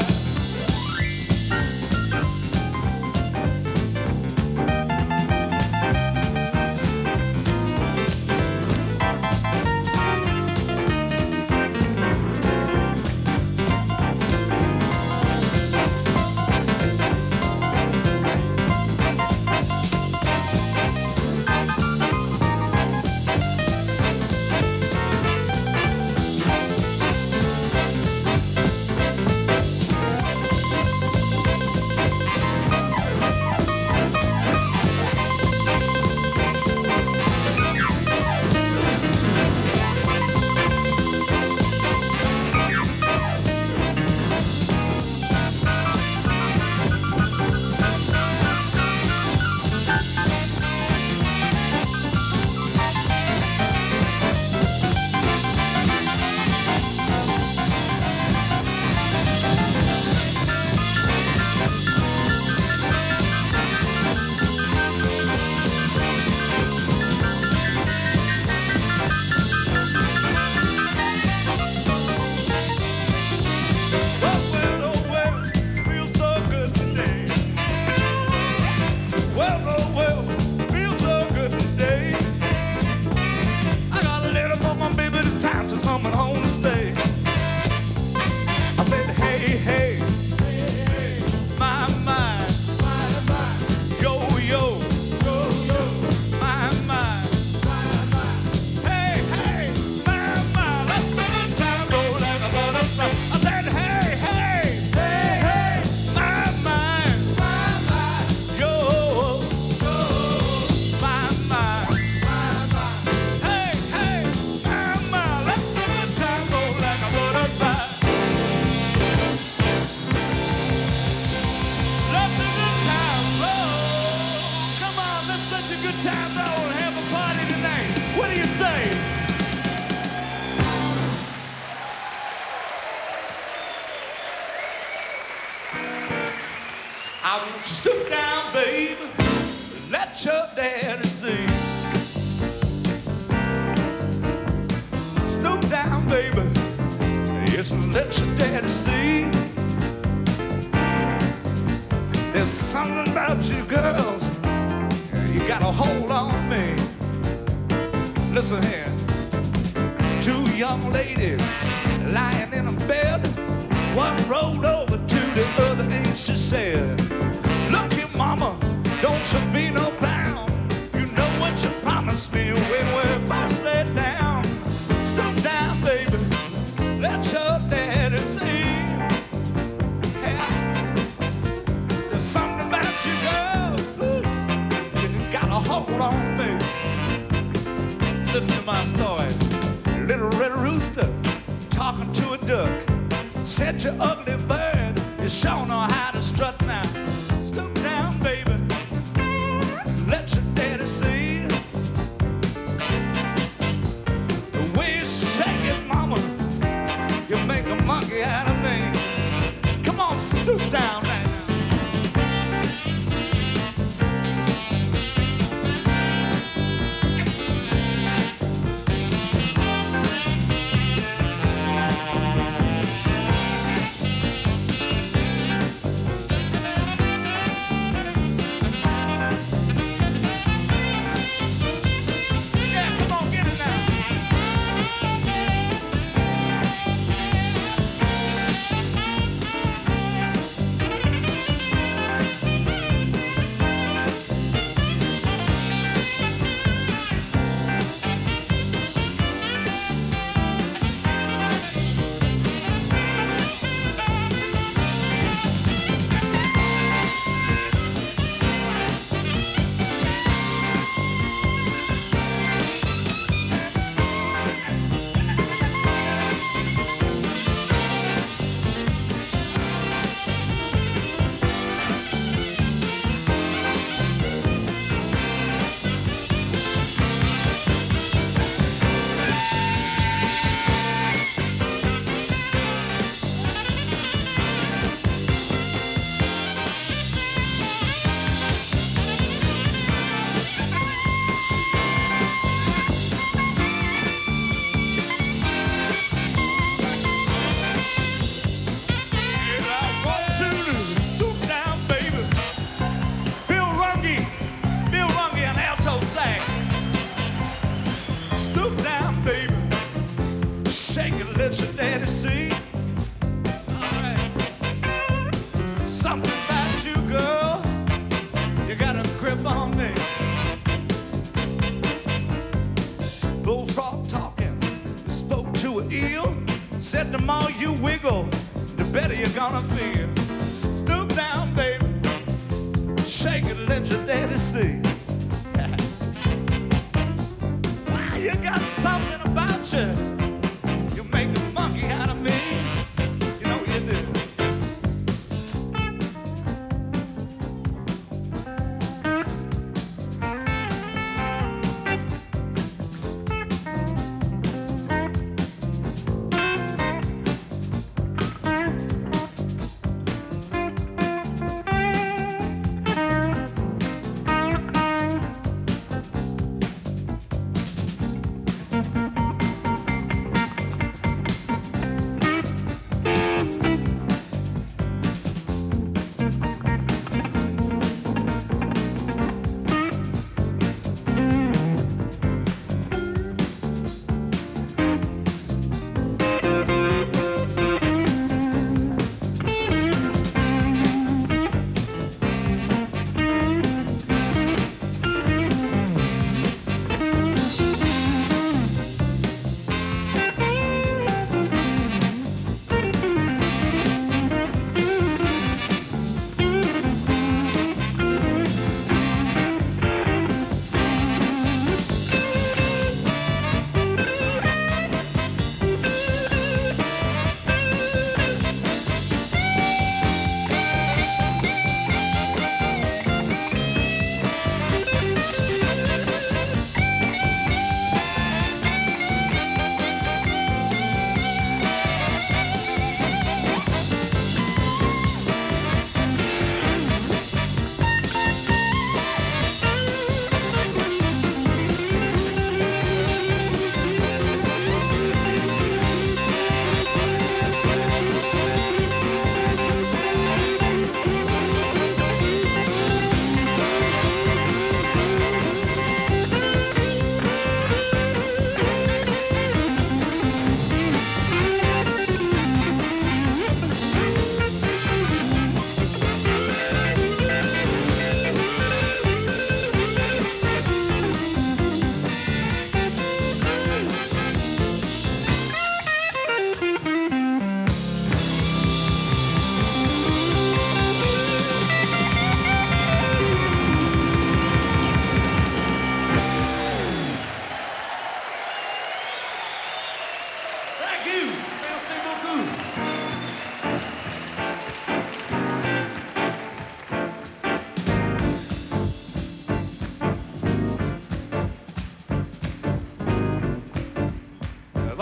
I want you to stoop down, baby. Let your daddy see. Stoop down, baby. Yes, let your daddy see. There's something about you girls, you got a hold on me. Listen here. Two young ladies lying in a bed. One rolled over to the other and she said, look here, mama, don't you be no clown. You know what you promised me when we first laid down. Stoop down, baby, let your daddy see. Yeah. There's something about you, girl, you got a hold on me. Listen to my story. Little red rooster talking to a duck said, you ugly bird, you sure know how to strut now. Stoop down, baby, let your daddy see. The way you shake it, mama, you make a monkey out of me. Come on, stoop down now. The more you wiggle, the better you're gonna feel. Stoop down, baby, shake it, let your daddy see. Wow, you got something about you. You make a monkey out of me. You know you do.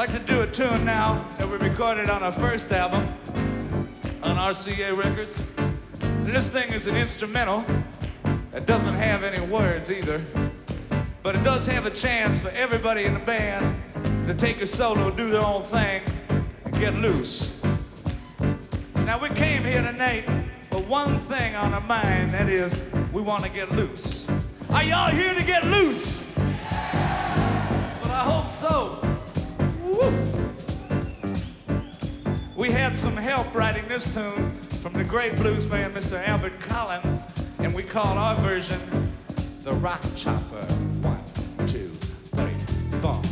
like to do a tune now that we recorded on our first album on R C A Records. And this thing is an instrumental. It doesn't have any words either, but it does have a chance for everybody in the band to take a solo, do their own thing, and get loose. Now we came here tonight with one thing on our mind, that is, we want to get loose. Are y'all here to get loose? Well, I hope so. Woo. We had some help writing this tune from the great blues man, Mister Albert Collins, and we called our version the Rock Chopper. One, two, three, four.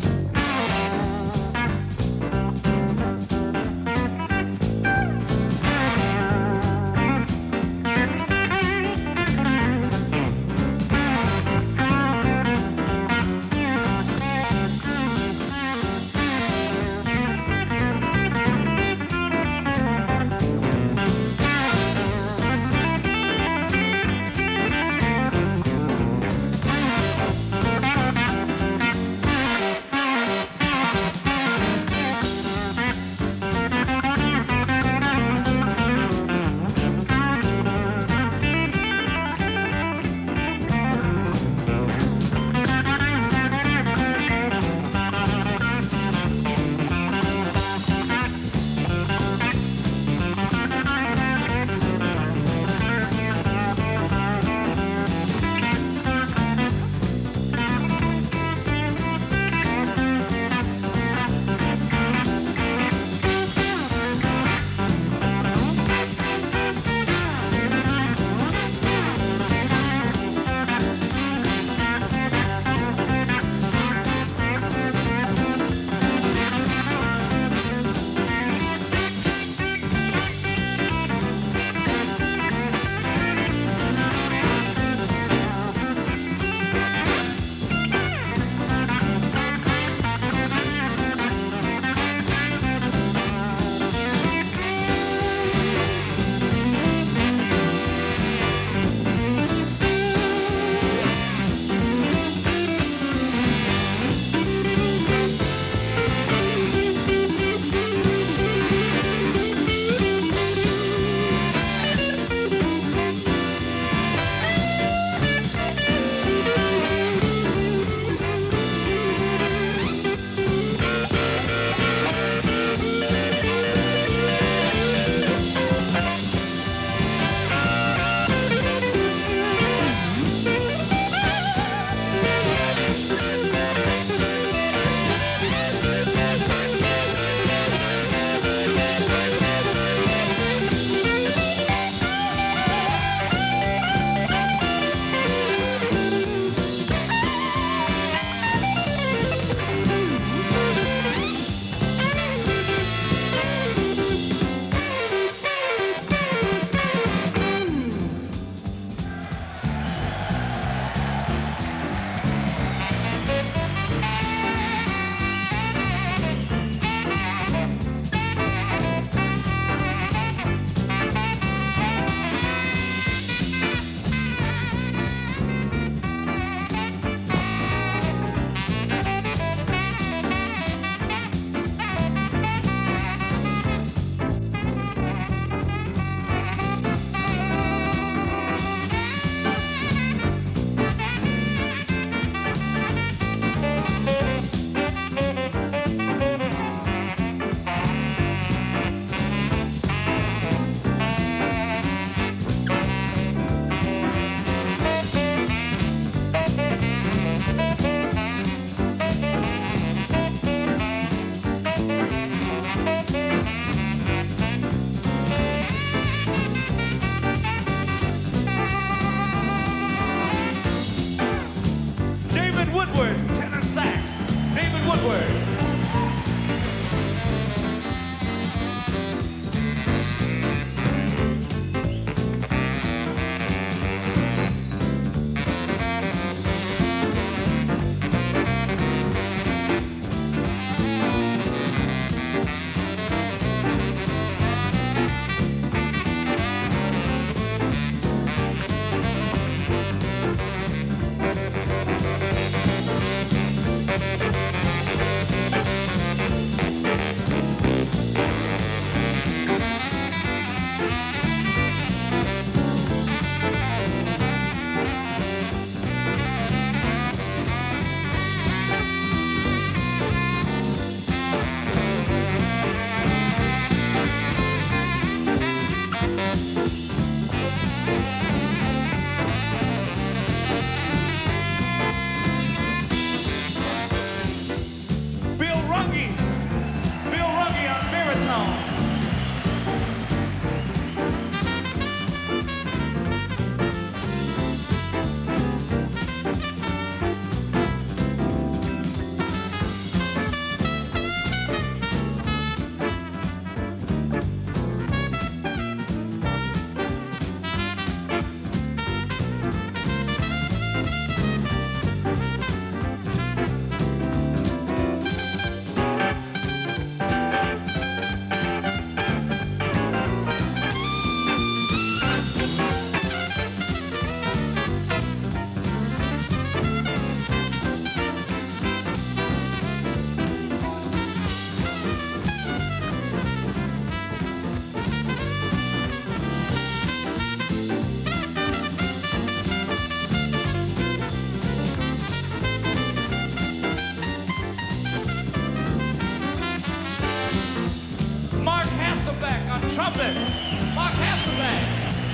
it. Mark Hasselbeck.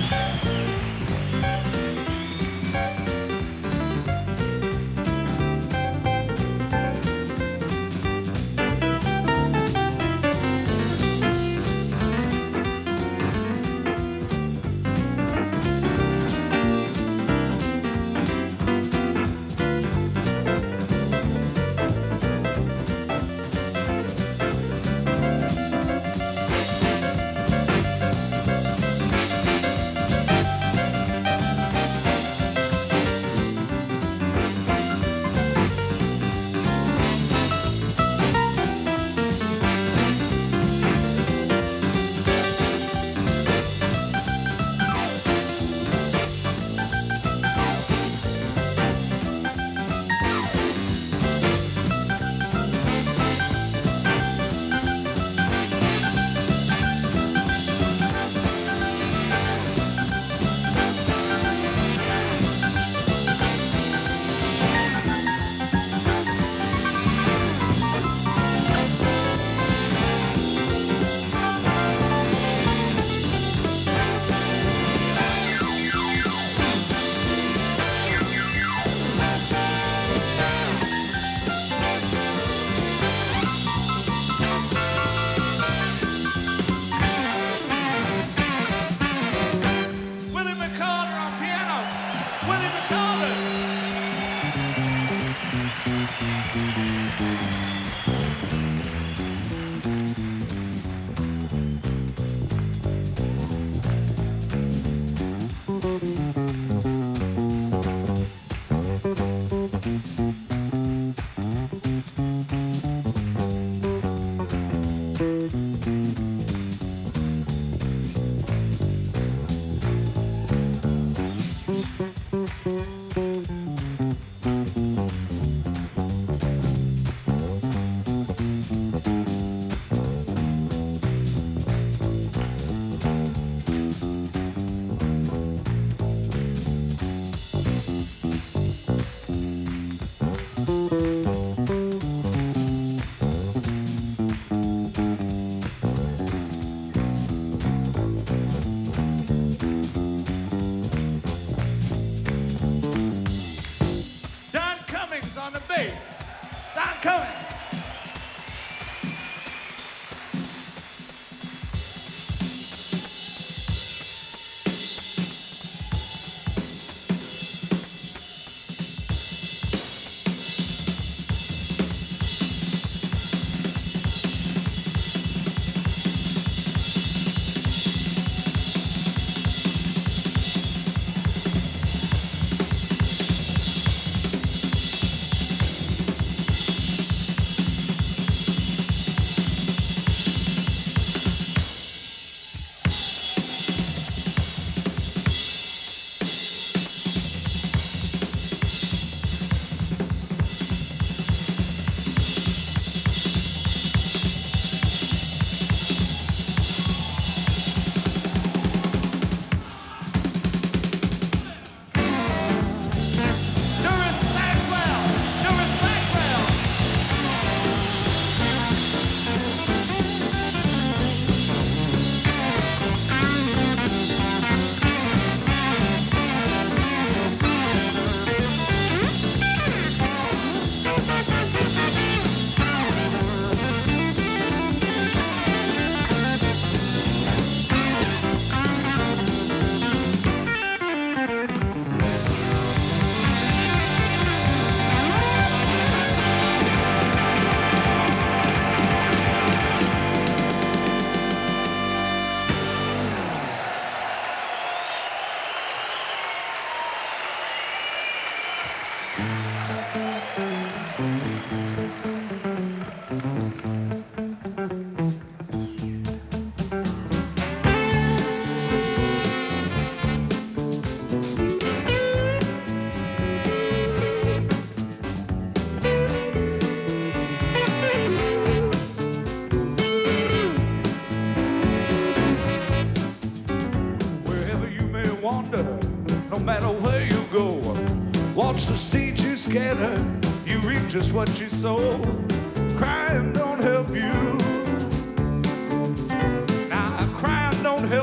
Watch the seeds you scatter, you reap just what you sow. Crying don't help you. Now crying don't help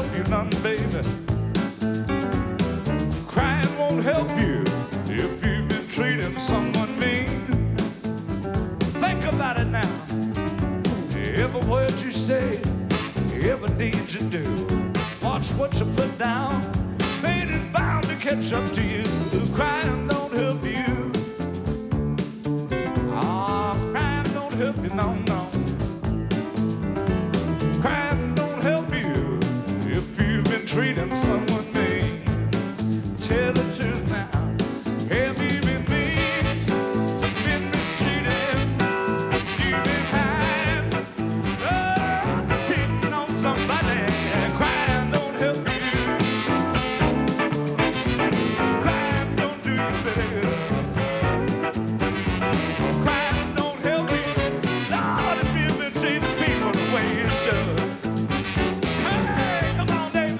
catch up to you. Crying don't help you. Ah, crying don't help you, no, no. Crying don't help you if you've been treating someone mean. Tell the truth now. Have you been mean? Been mistreated? You've been hiding? Oh, cheating on somebody. Crying don't help you. Crying don't do you better. Crying don't help you. Lord, if you've been treating people the way you should. Hey, come on, David.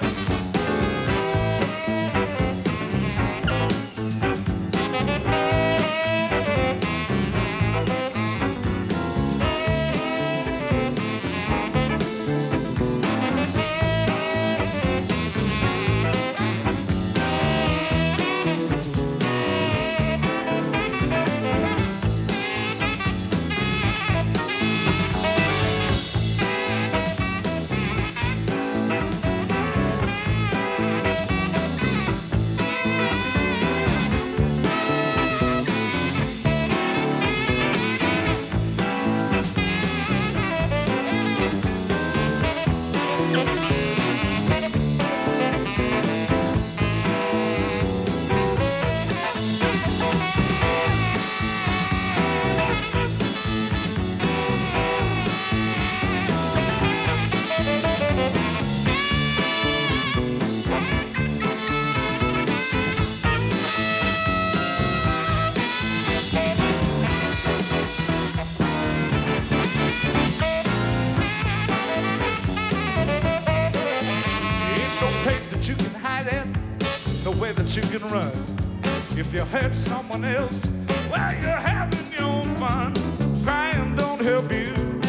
Ain't no place that you can hide in, no way that you can run. If you hurt someone else, well, you're having your own fun. Crying don't help you.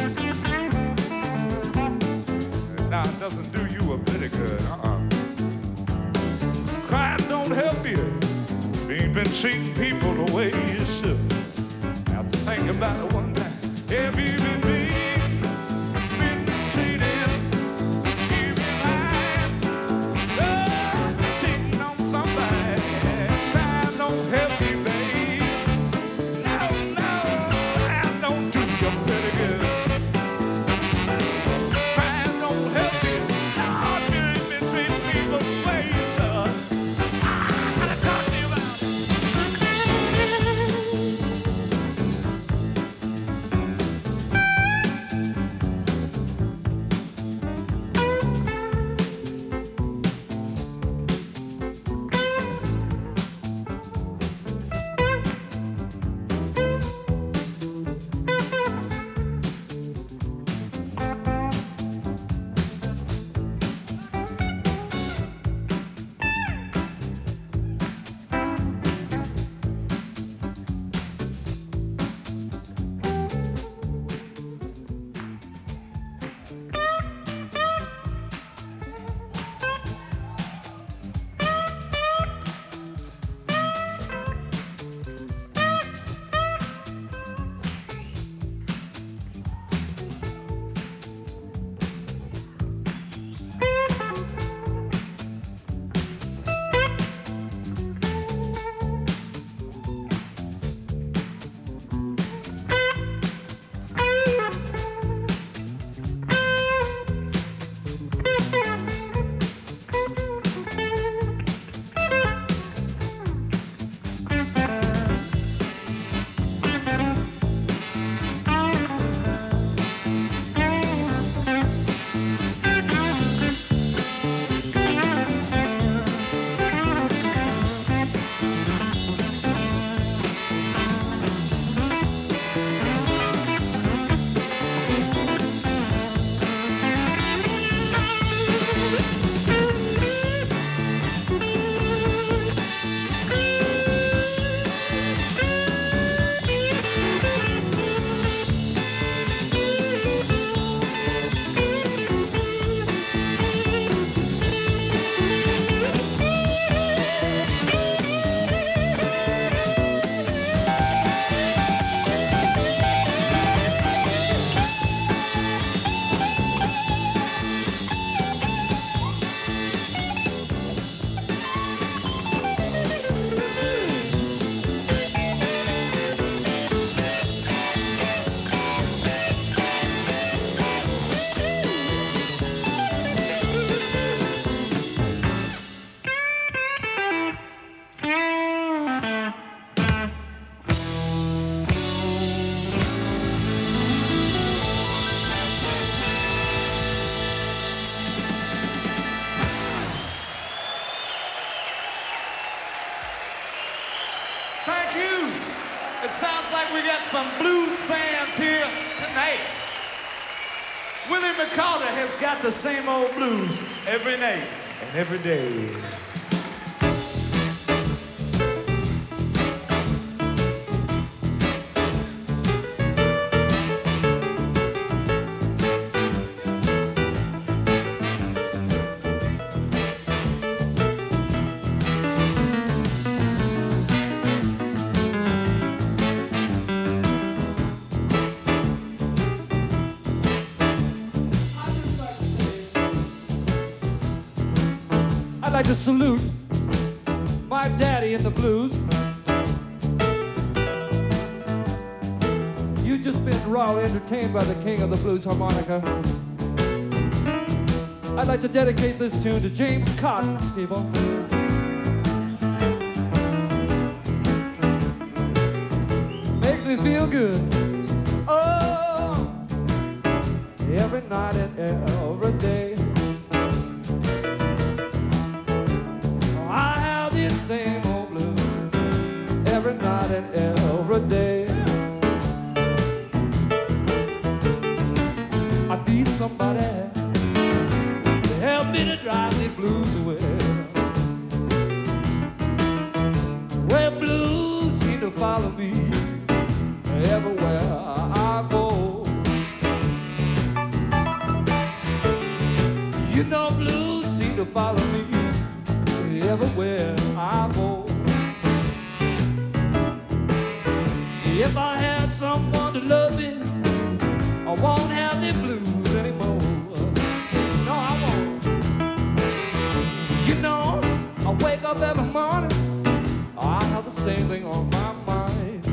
Now, it doesn't do you a bit of good, uh-uh. Crying don't help you. You ain't been treating people the way you should. Now, think about it one time. Have you been mean? Been treated? You been lying? Oh, cheating on somebody. Crying don't help you, babe. No, no, crying don't do you pretty good. Crying don't help you. Lord, you ain't been treating people the way you should. I gotta talk to you about it. Looks like we got some blues fans here tonight. Willie McCarter has got the same old blues every night and every day. I'd like to salute my daddy in the blues. You've just been rawly entertained by the king of the blues harmonica. I'd like to dedicate this tune to James Cotton, people. Make me feel good. Oh, every night and every day. Same old blues every night and every day. I need somebody to help me to drive these blues away. Well, blues seem to follow me everywhere I go. You know, blues seem to follow me everywhere I go. If I had someone to love me, I won't have the blues anymore. No, I won't. You know, I wake up every morning, I have the same thing on my mind.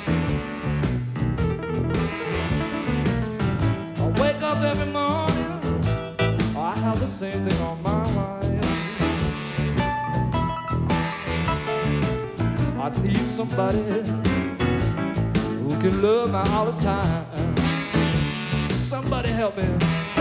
I wake up every morning, I have the same thing on my mind. I need somebody who can love me all the time. Somebody help me.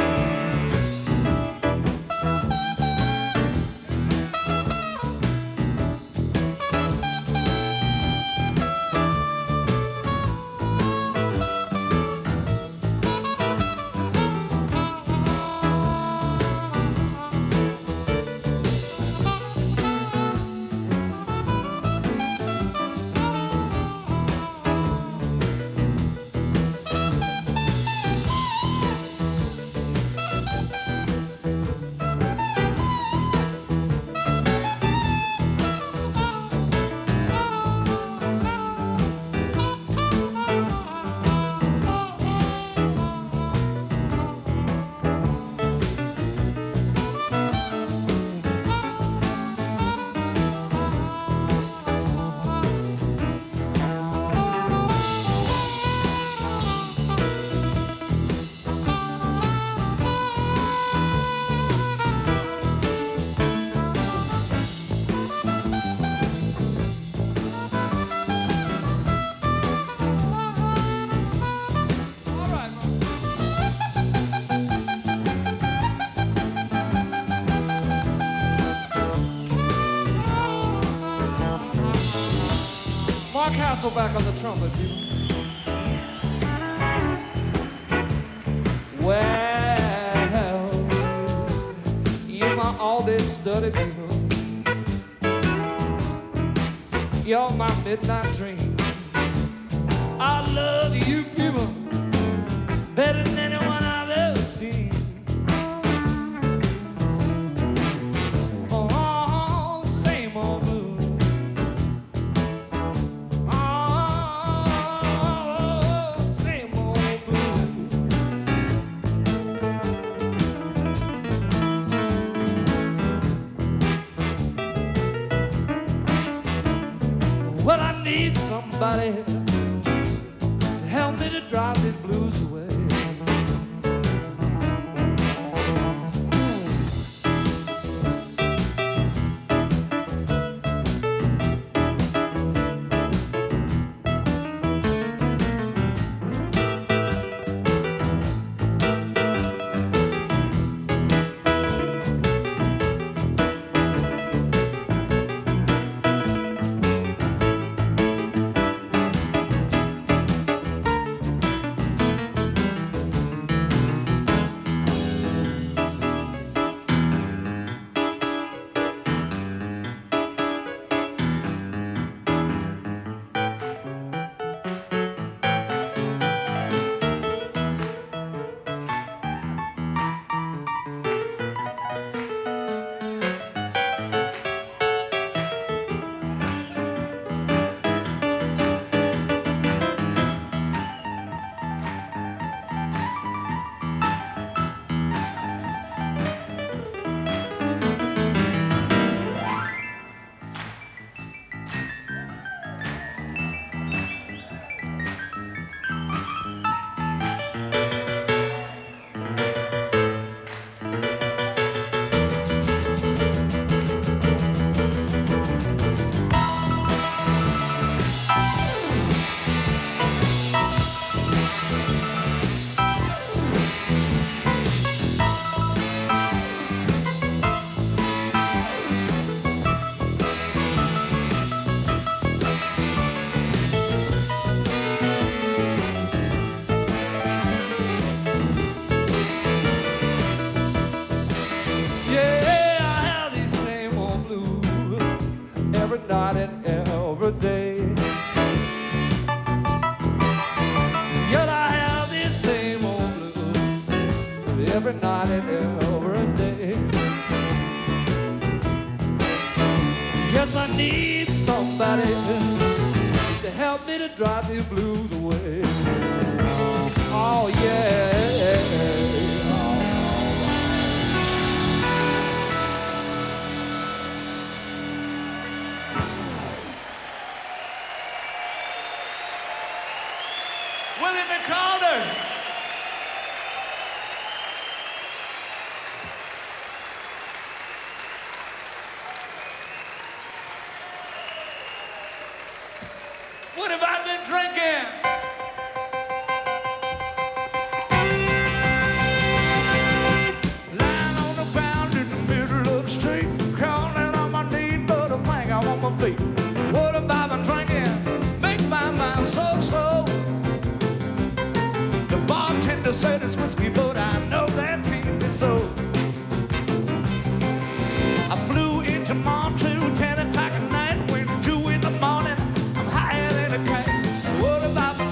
Mark Hasselback on the trumpet, people. Well, you're my all-day study, people. You're my midnight dream. I love you, people, better than anyone I've ever seen. Oh, same old blues. Well, I need somebody to help me to drive these blues away. every day. Yet I have this same old blues every night and every day. Yes, I need somebody to help me to drive these blues away. Oh yeah. Willie McCalder. What have I been drinking? Lying on the ground in the middle of the street, crawling on my knees, but I think I'm on my feet. What have I been drinking? Make my mind so slow. The bartender said it's whiskey, but I know that can't be so. I flew into Montreux, ten o'clock at night, when two in the morning, I'm higher than a kite. What have I been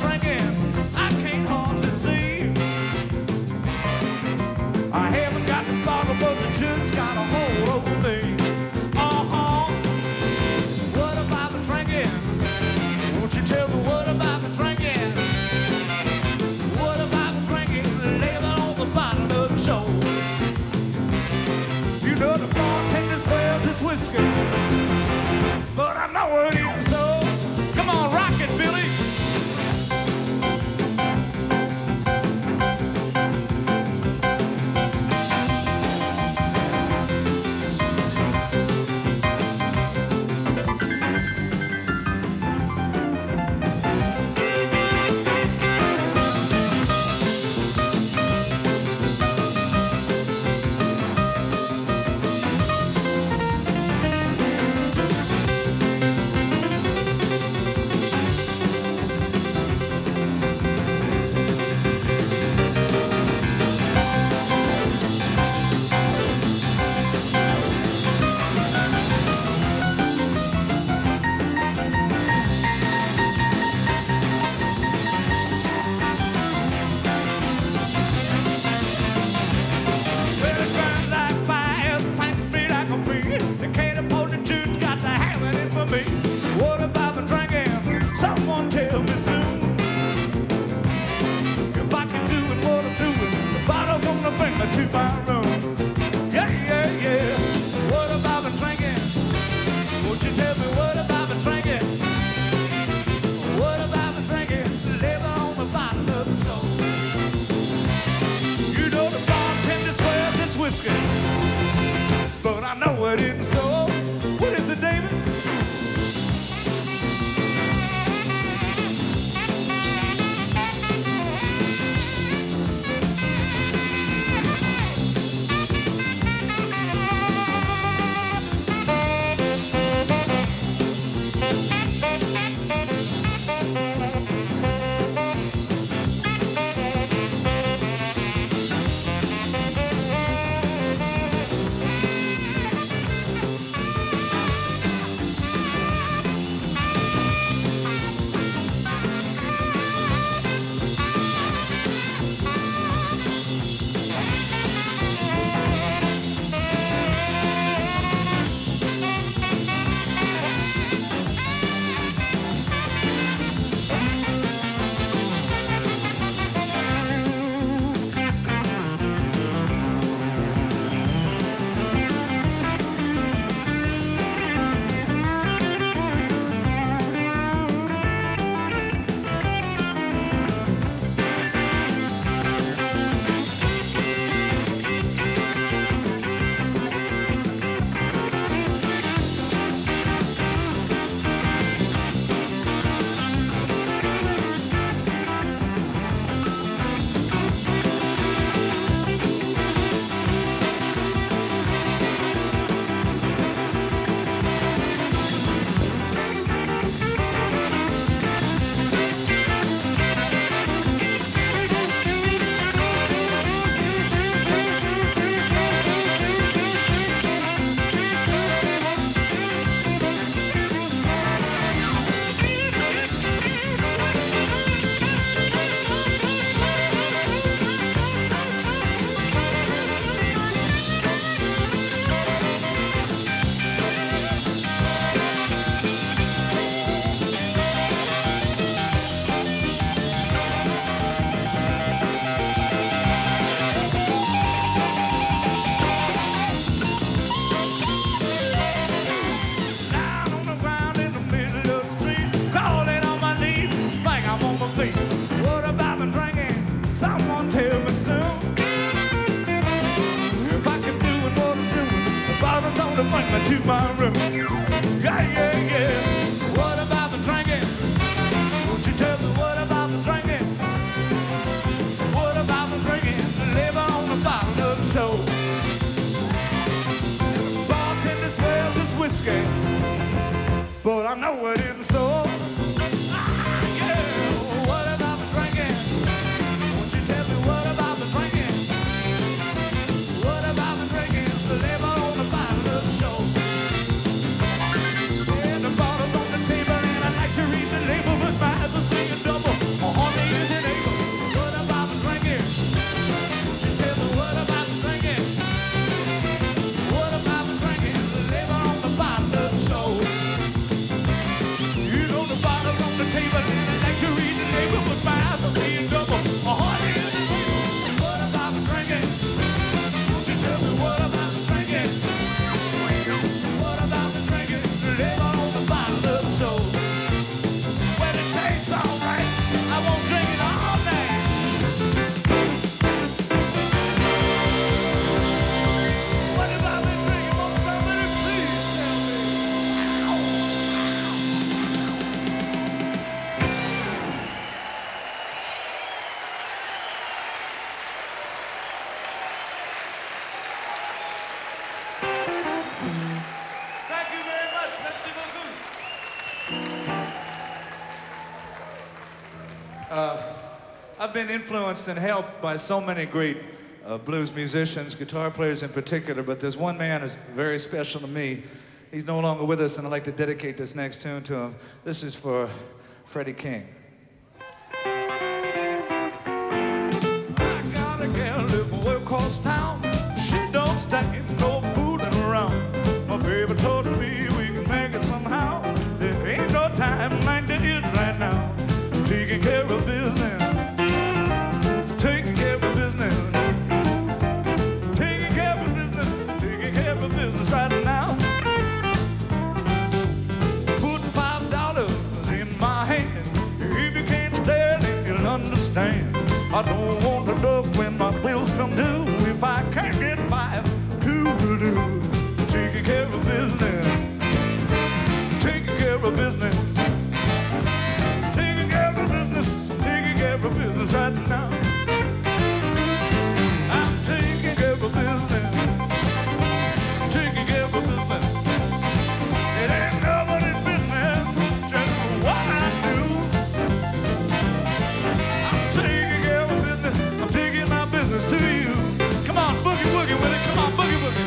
getting sore. Ah, yeah. What about the drinking? Won't you tell me what about the drinking? What about the drinking? The label on the bottle of the show. Yeah, the bottle's on the table and I like to read the label, but my eyes are seeing double. My heart isn't able. What about the drinking? Won't you tell me what about the drinking? What about the drinking? The label on the bottle of the show. You know the bottle's on the table and I like to read the label, but my eyes are seeing double. My heart isn't able. What about the drinking? Won't you tell me what about the drinking? What about the drinking? The label on the bottle of the show. Well, it tastes alright. I won't drink it all night. What about the drinking? Won't somebody please tell me? Thank you very much. Merci beaucoup. Uh, I've been influenced and helped by so many great uh, blues musicians, guitar players in particular, but there's one man who's very special to me. He's no longer with us, and I'd like to dedicate this next tune to him. This is for Freddie King. I got a gal live in West Coast town. She don't stay no fooling around. My baby told me we can make it somehow. There ain't no time like there is right now. Taking care of business. Taking care of business. Taking care of business. Taking care of business right now. Put five dollars in my hand. If you can't stand it, you'll understand. I don't want to look when my bills come due. If I can't get five to do, taking care of business, taking care of business, taking care of business, taking care of business right now. I'm taking care of business, taking care of business. It ain't nobody's business, just what I do. I'm taking care of business, I'm taking my business to you. Come on, boogie woogie with it, come on, boogie woogie.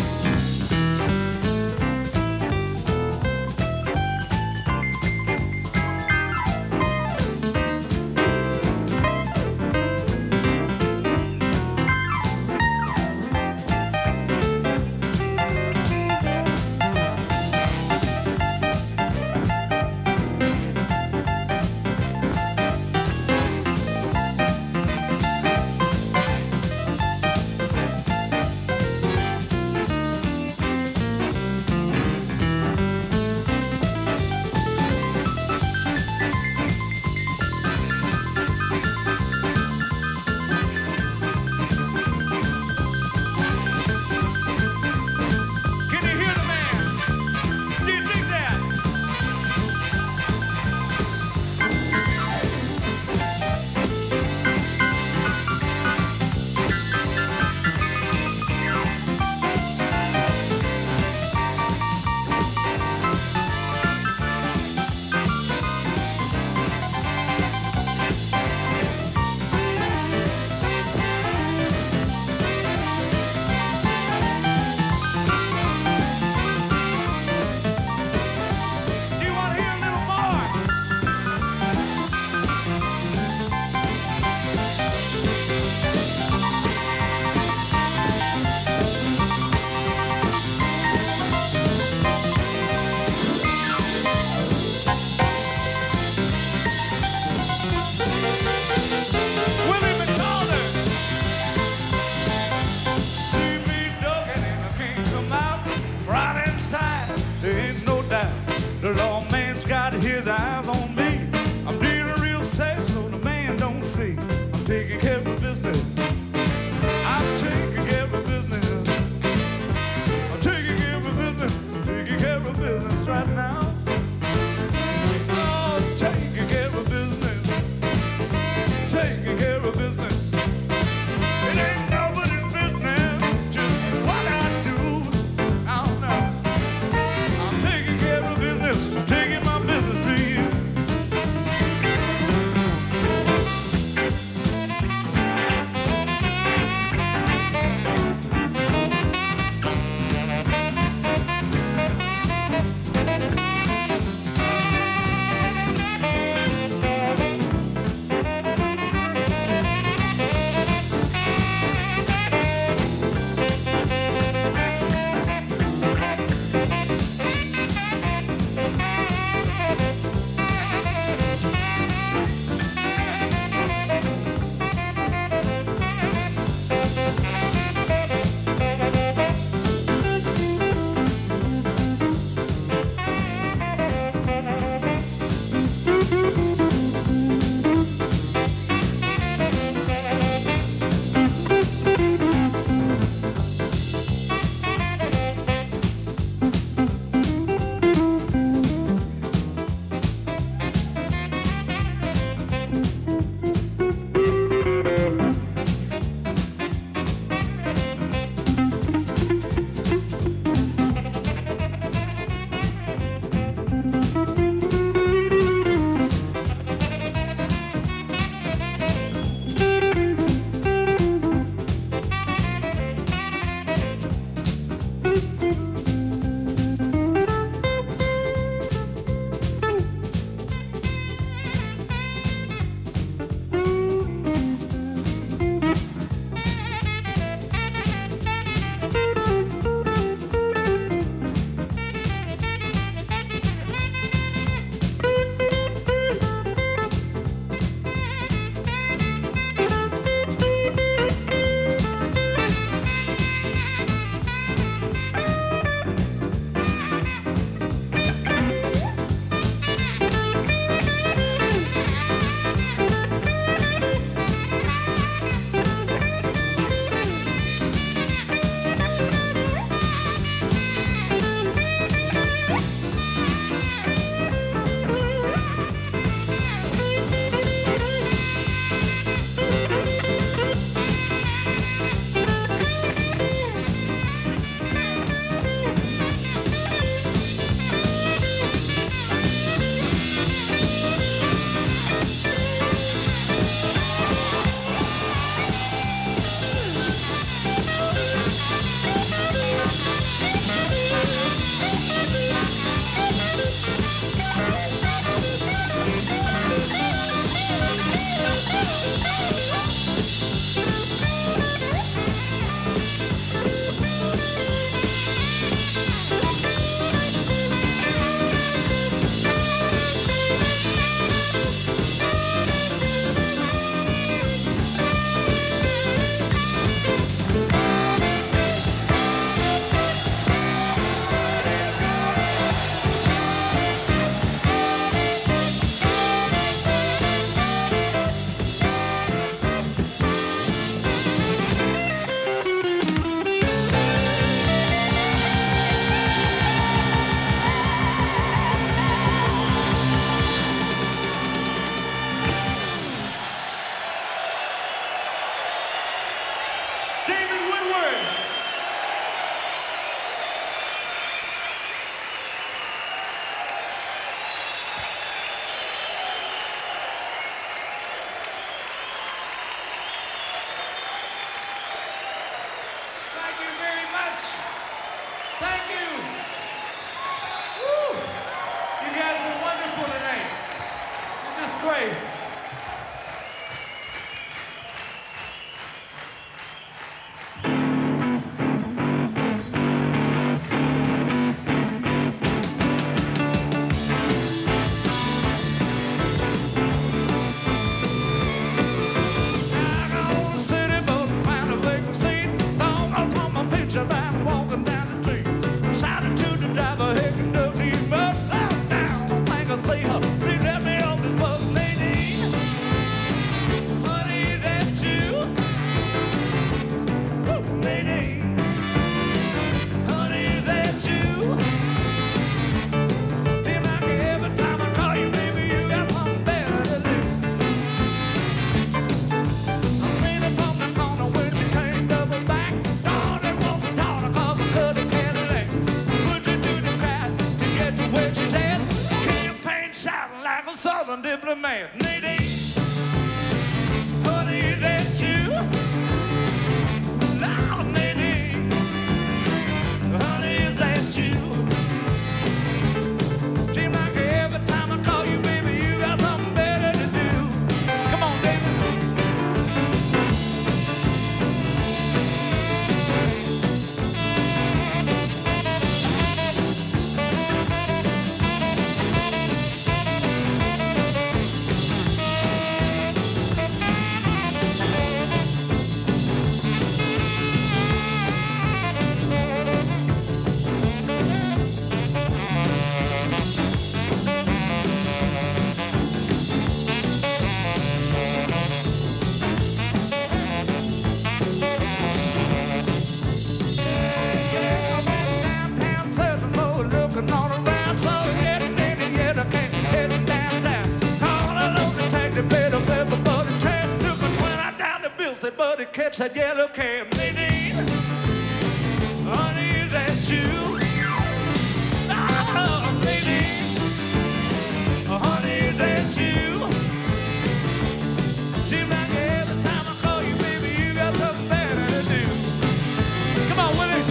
great. Walking down the street, shouted to the driver, hey, can you please bus slow down? Think I see her, please let me off this bus, lady. Honey, is that you? Woo, lady. Honey, is that you? Seems like every time I call you, baby, you got something better to do. I seen her from the corner when she came double back. Southern diplomat, Nadine. Honey, is that you? Lord, Nadine. Honey, is that you? Seems like every time I call you, baby, you got something better to do. Come on, baby. Buddy, catch that yellow cab, Nadine. Honey, is that you? Oh, Nadine. Honey, is that you? Seems like every time I call you, baby, you got something better to do. Come on, Willie.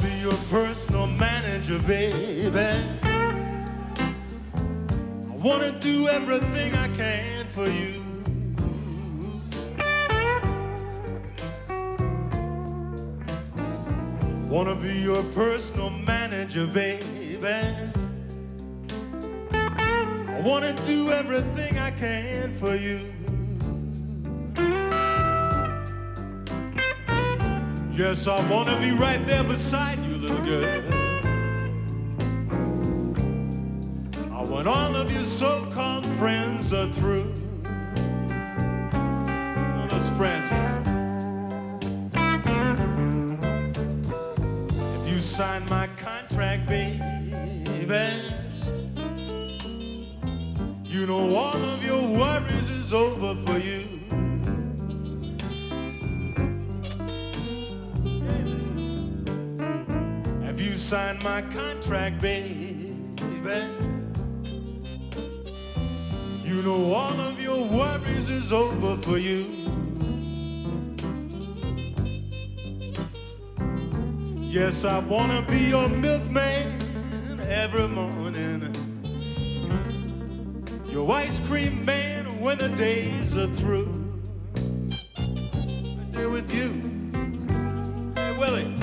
be your personal manager, baby. I wanna do everything I can for you. Wanna be your personal manager, baby. I wanna do everything I can for you. Yes, I wanna be right there beside you, little girl. Uh, When all of your so-called friends are through. Oh, those friends. If you sign my contract, baby, you know all of your worries is over for you. Have you signed my contract, baby? You know all of your worries is over for you. Yes, I wanna be your milkman every morning, your ice cream man when the days are through. Right there with you. Hey, Willie.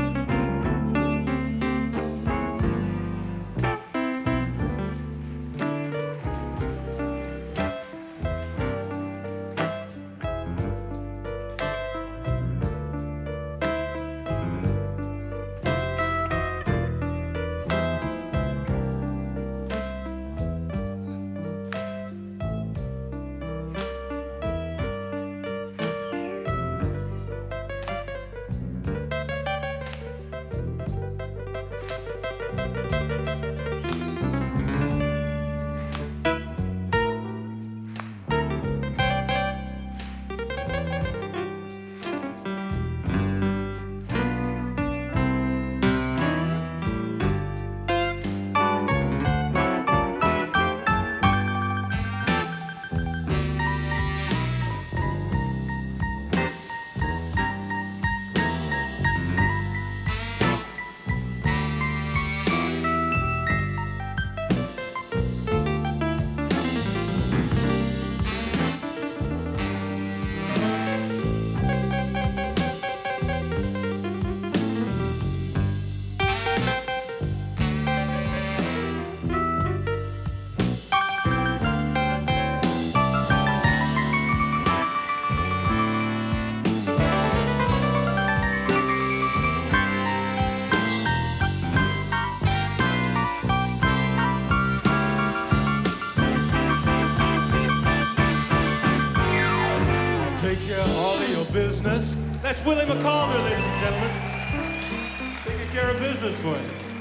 Business. That's Willie McCalder, ladies and gentlemen. Taking care of business for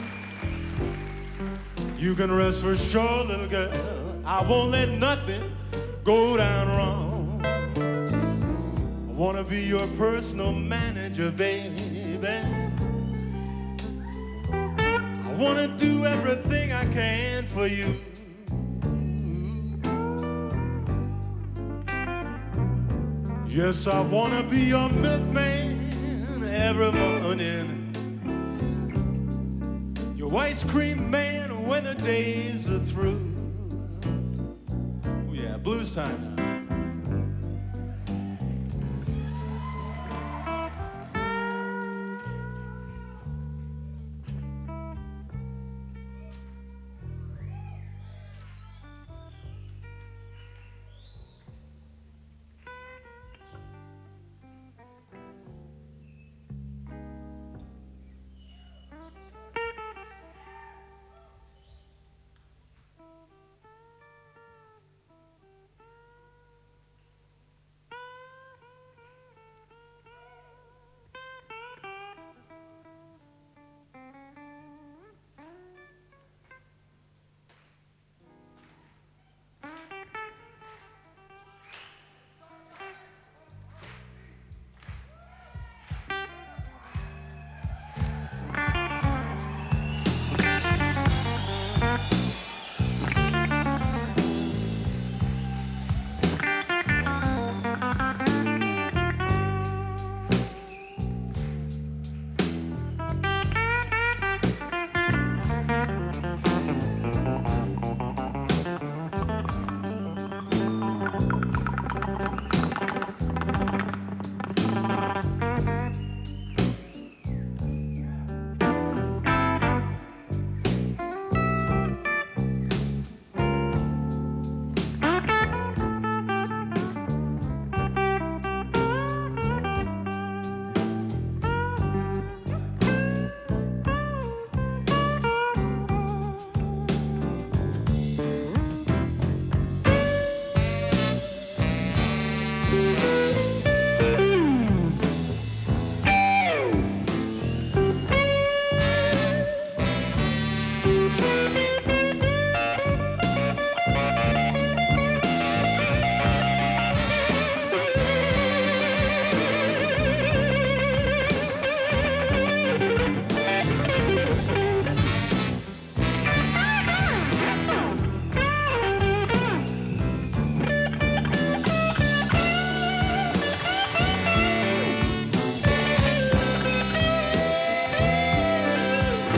you. You can rest for sure, little girl. I won't let nothing go down wrong. I wanna be your personal manager, baby. I wanna do everything I can for you. Yes, I wanna be your milkman every morning, your ice cream man when the days are through. Oh yeah, blues time now.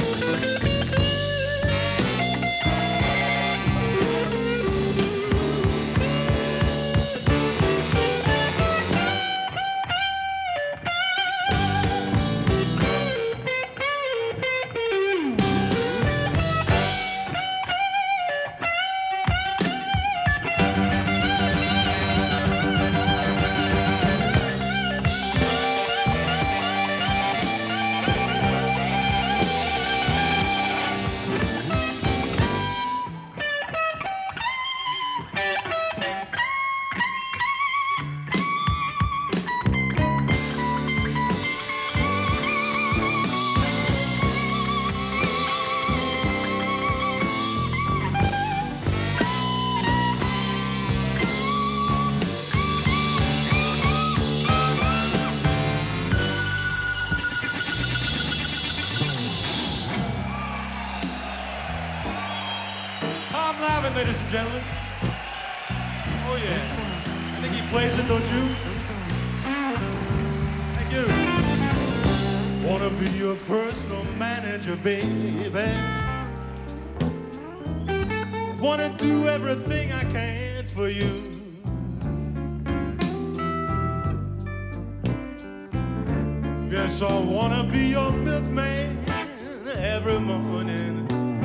Ladies and gentlemen. Oh yeah. I think he plays it, don't you? Thank you. Wanna be your personal manager, baby. Wanna do everything I can for you. Yes, I wanna be your milkman every morning.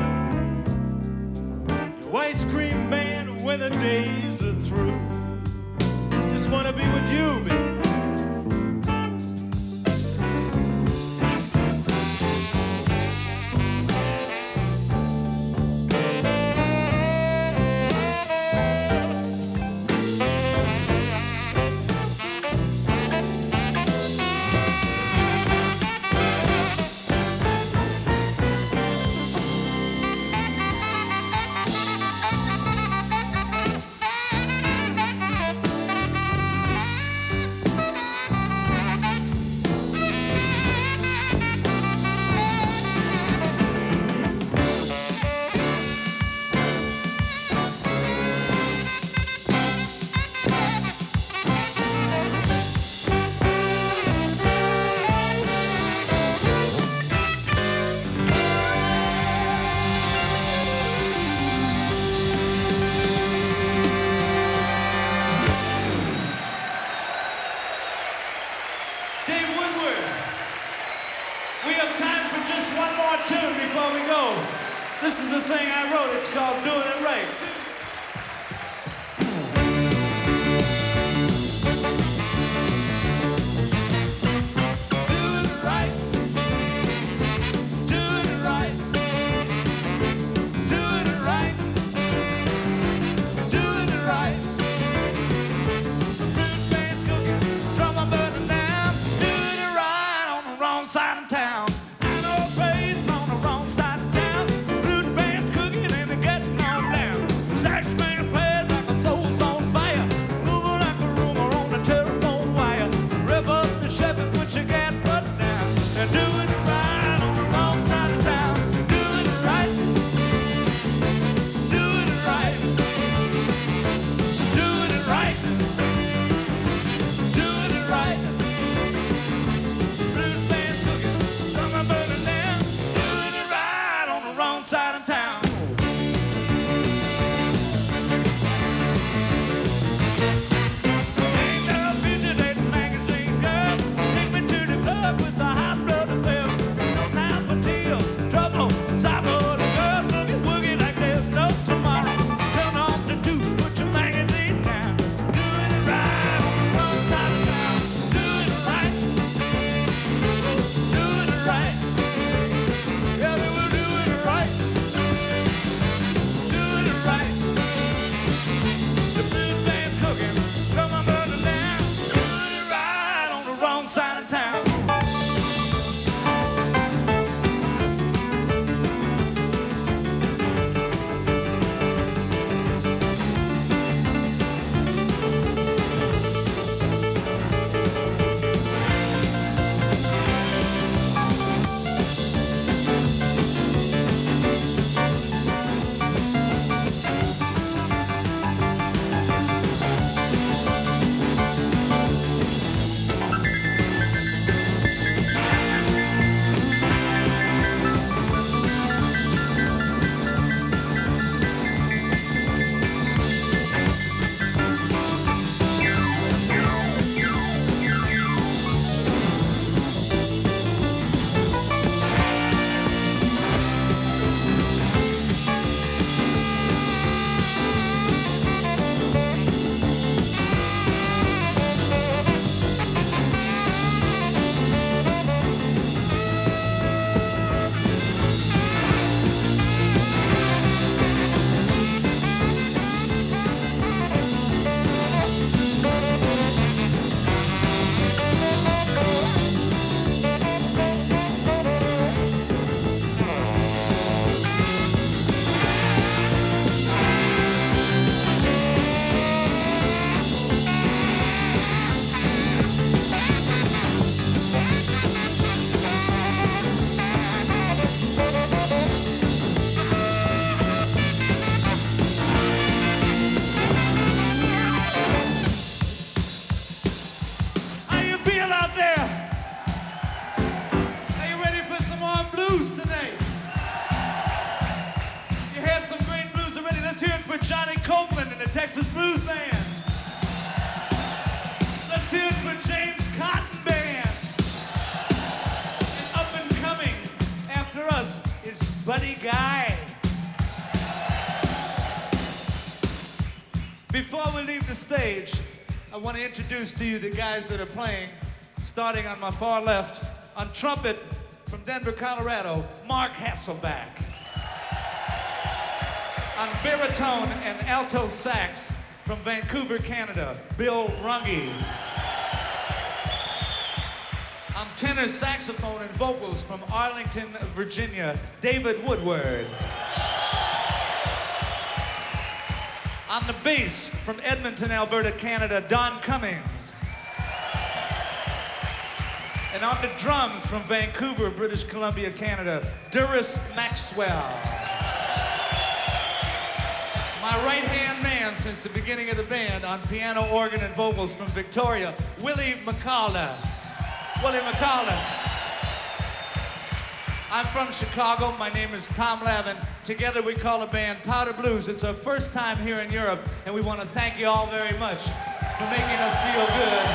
Ice cream man when the days are through. Just wanna be with you, baby. This is the thing I wrote. It's called Doing It Right. Johnny Copeland and the Texas Blues Band. Let's hear it for James Cotton Band. And up and coming after us is Buddy Guy. Before we leave the stage, I want to introduce to you the guys that are playing, starting on my far left, on trumpet from Denver, Colorado, Mark Hasselback. On baritone and alto sax from Vancouver, Canada, Bill Runge. On tenor saxophone and vocals from Arlington, Virginia, David Woodward. On the bass from Edmonton, Alberta, Canada, Don Cummings. And on the drums from Vancouver, British Columbia, Canada, Duris Maxwell. My right-hand man since the beginning of the band on piano, organ, and vocals from Victoria, Willie McCullough. Willie McCullough. I'm from Chicago. My name is Tom Lavin. Together we call the band Powder Blues. It's our first time here in Europe, and we want to thank you all very much for making us feel good.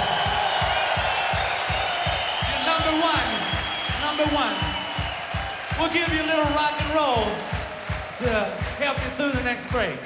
And number one, number one, we'll give you a little rock and roll to help you through the next break.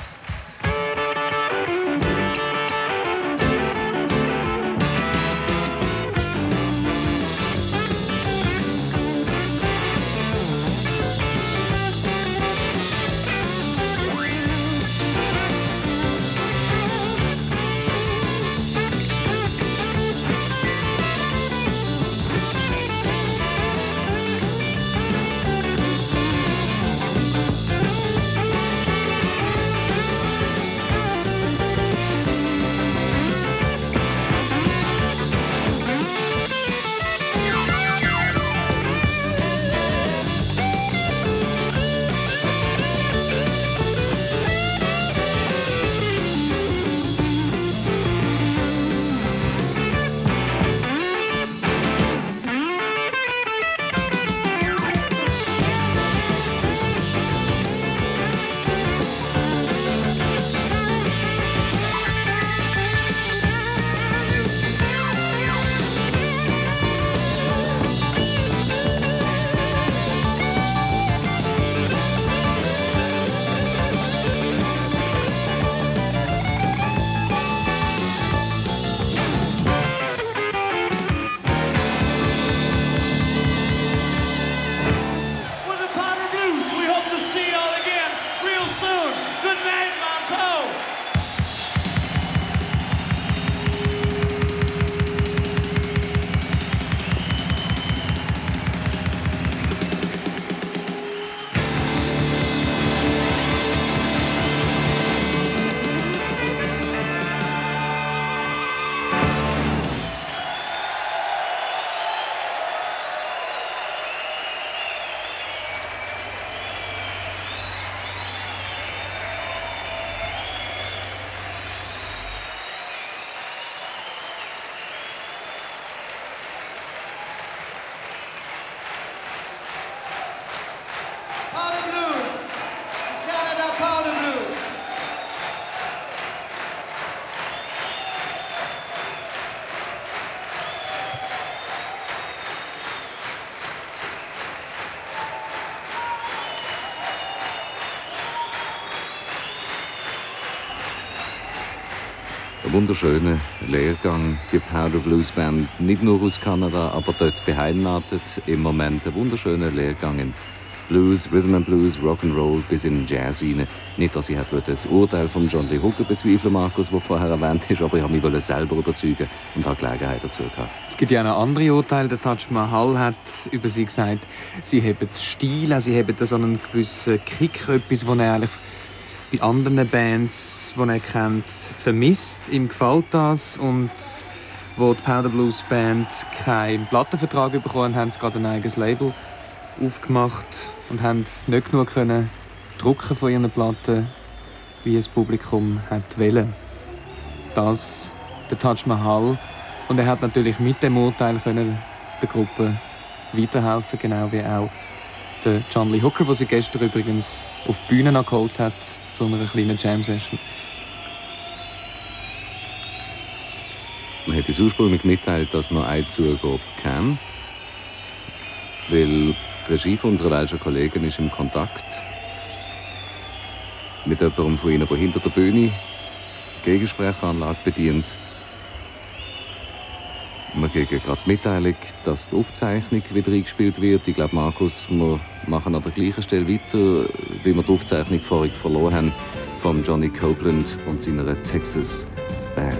Ein wunderschöner Lehrgang, die Powder Blues Band, nicht nur aus Kanada, aber dort beheimatet im Moment. Ein wunderschöner Lehrgang in Blues, Rhythm and Blues, Rock'n'Roll bis in Jazz rein. Nicht, dass ich das Urteil von John Lee Hooker bezweifle, Markus, das vorher erwähnt ist, aber ich habe mich selber überzeugen und habe Gelegenheit dazu gehabt. Es gibt ja noch andere Urteile. Der Taj Mahal hat über sie gesagt, sie haben Stil, also sie haben so einen gewissen Kick, etwas, was er eigentlich bei anderen Bands, die er kennt, vermisst. Ihm gefällt das. Und wo die Powder Blues Band keinen Plattenvertrag bekommen haben, sie gerade ein eigenes Label aufgemacht und haben nicht genug können drucken von ihren Platten, wie das Publikum hat wollen. Das der Taj Mahal. Und er hat natürlich mit dem Urteil können der Gruppe weiterhelfen, genau wie auch Der John Lee Hooker, der sie gestern übrigens auf die Bühne geholt hat, zu einer kleinen Jam-Session. Man hat uns ursprünglich mitgeteilt, dass noch eine Zugabe kam, weil die Regie von unserer welschen Kollegen ist im Kontakt mit jemandem von ihnen, der hinter der Bühne Gegensprechanlage bedient. Wir kriegen gerade die Mitteilung, dass die Aufzeichnung wieder eingespielt wird. Ich glaube, Markus, wir machen an der gleichen Stelle weiter, wie wir die Aufzeichnung vorhin verloren haben, von Johnny Copeland und seiner Texas Band.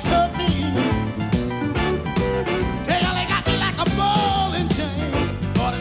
Tell you they got me like a ball and chain. Lord,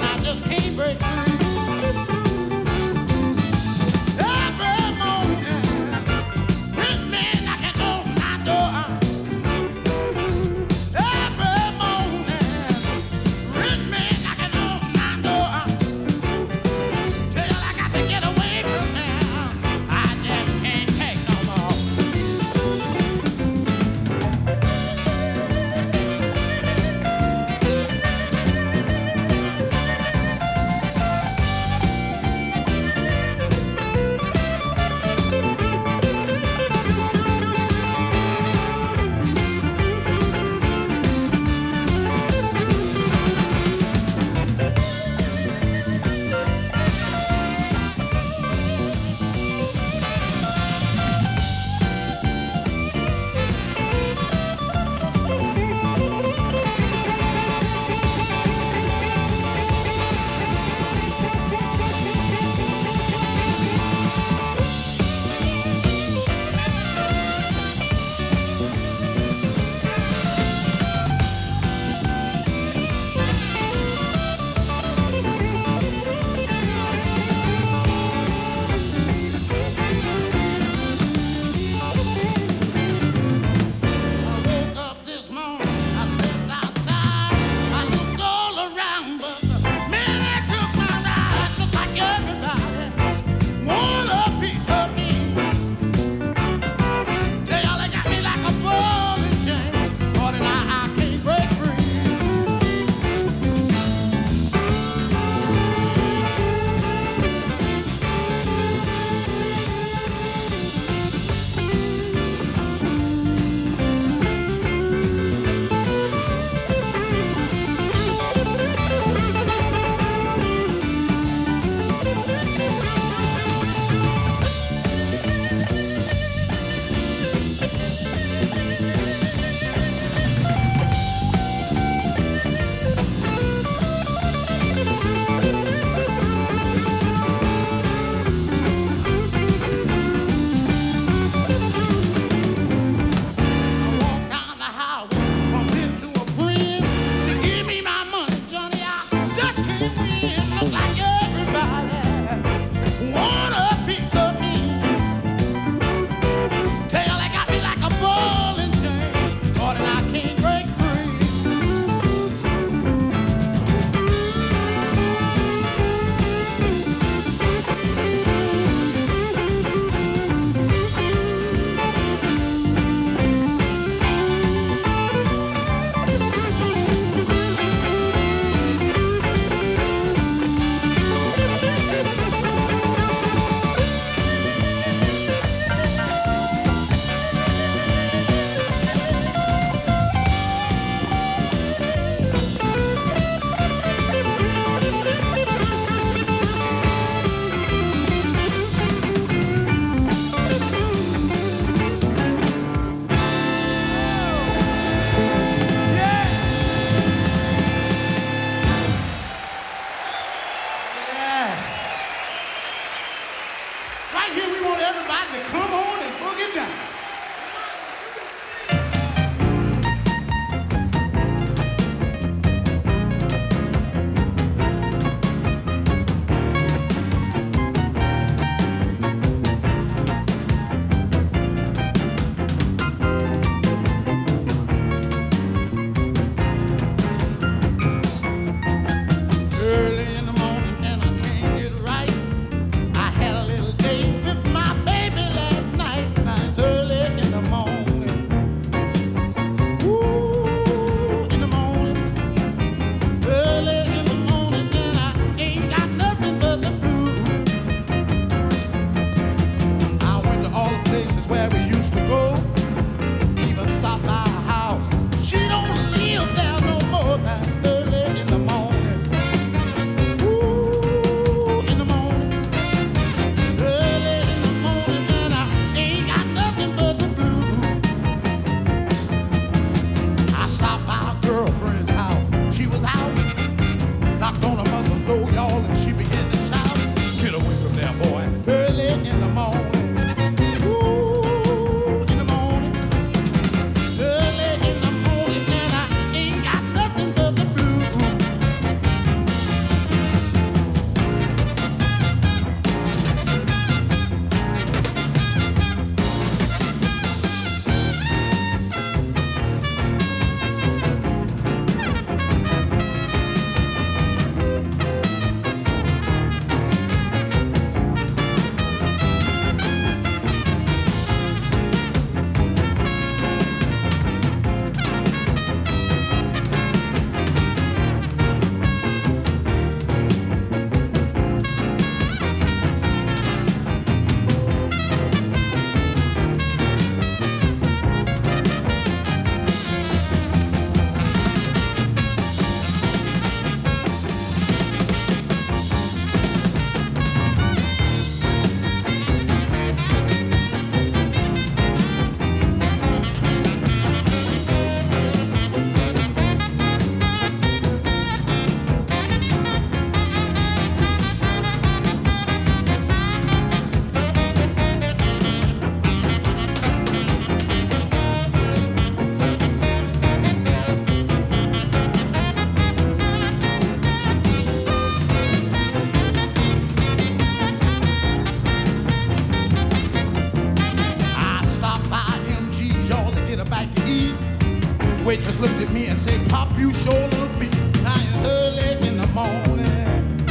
waitress looked at me and said, Pop, you sure look beat. Now it's early in the morning.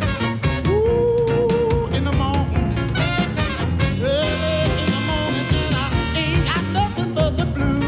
Ooh, in the morning. Early in the morning, and I ain't got nothing but the blues.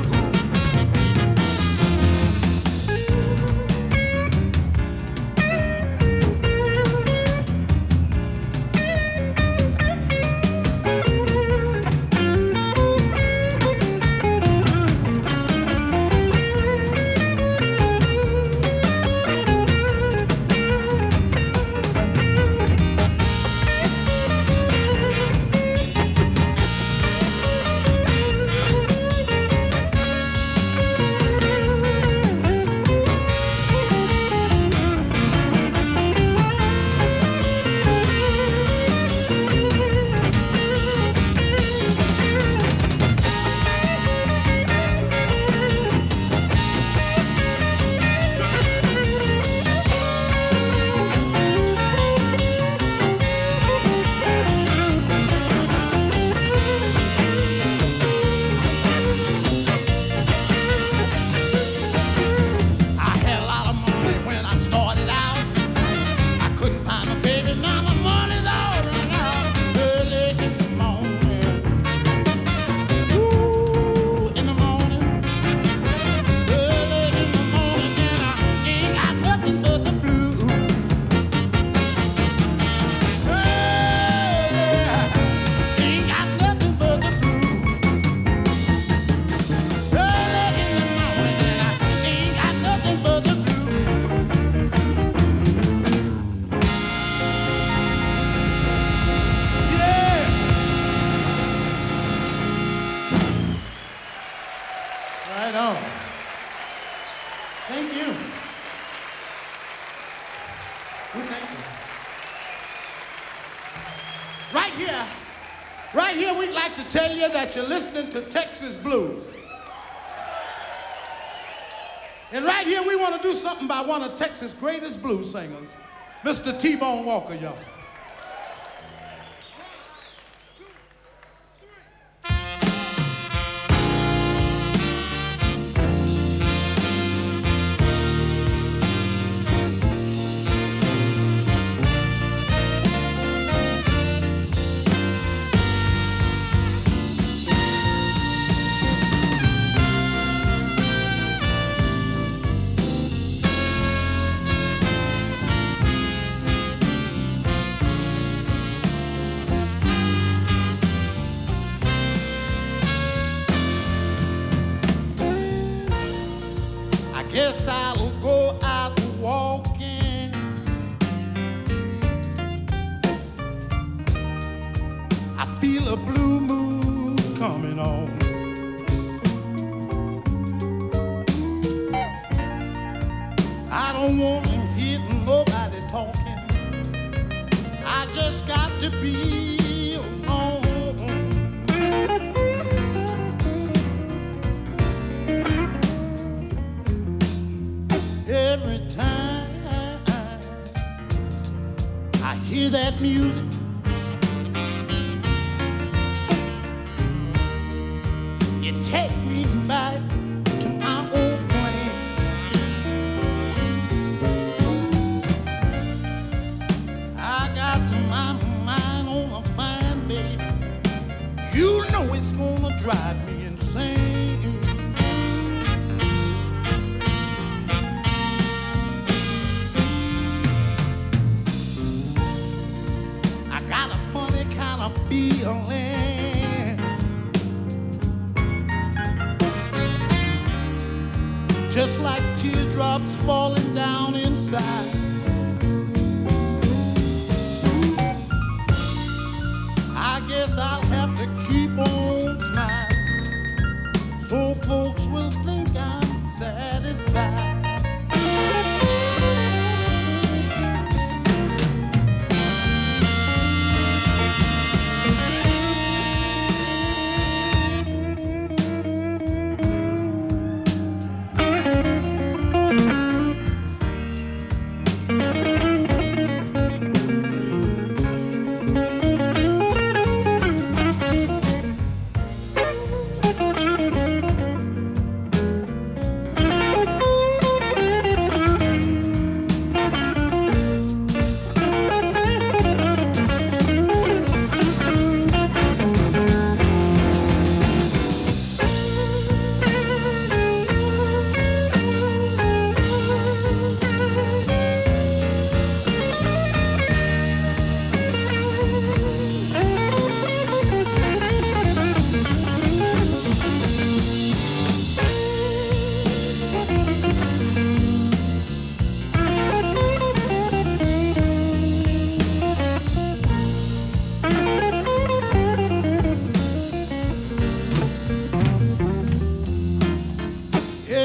That you're listening to Texas Blues. And right here we want to do something by one of Texas' greatest blues singers, Mister T-Bone Walker, y'all. Guess I'll go out walking. I feel a blue mood coming on. I don't want to hear nobody talking. I just got to be alone. Every time I hear that music, it takes me back to my old friend. I got my mind on a fine baby. You know it's gonna drive me insane. Feeling just like teardrops falling down inside. I guess I'll have to keep on smiling so folks will think I'm satisfied.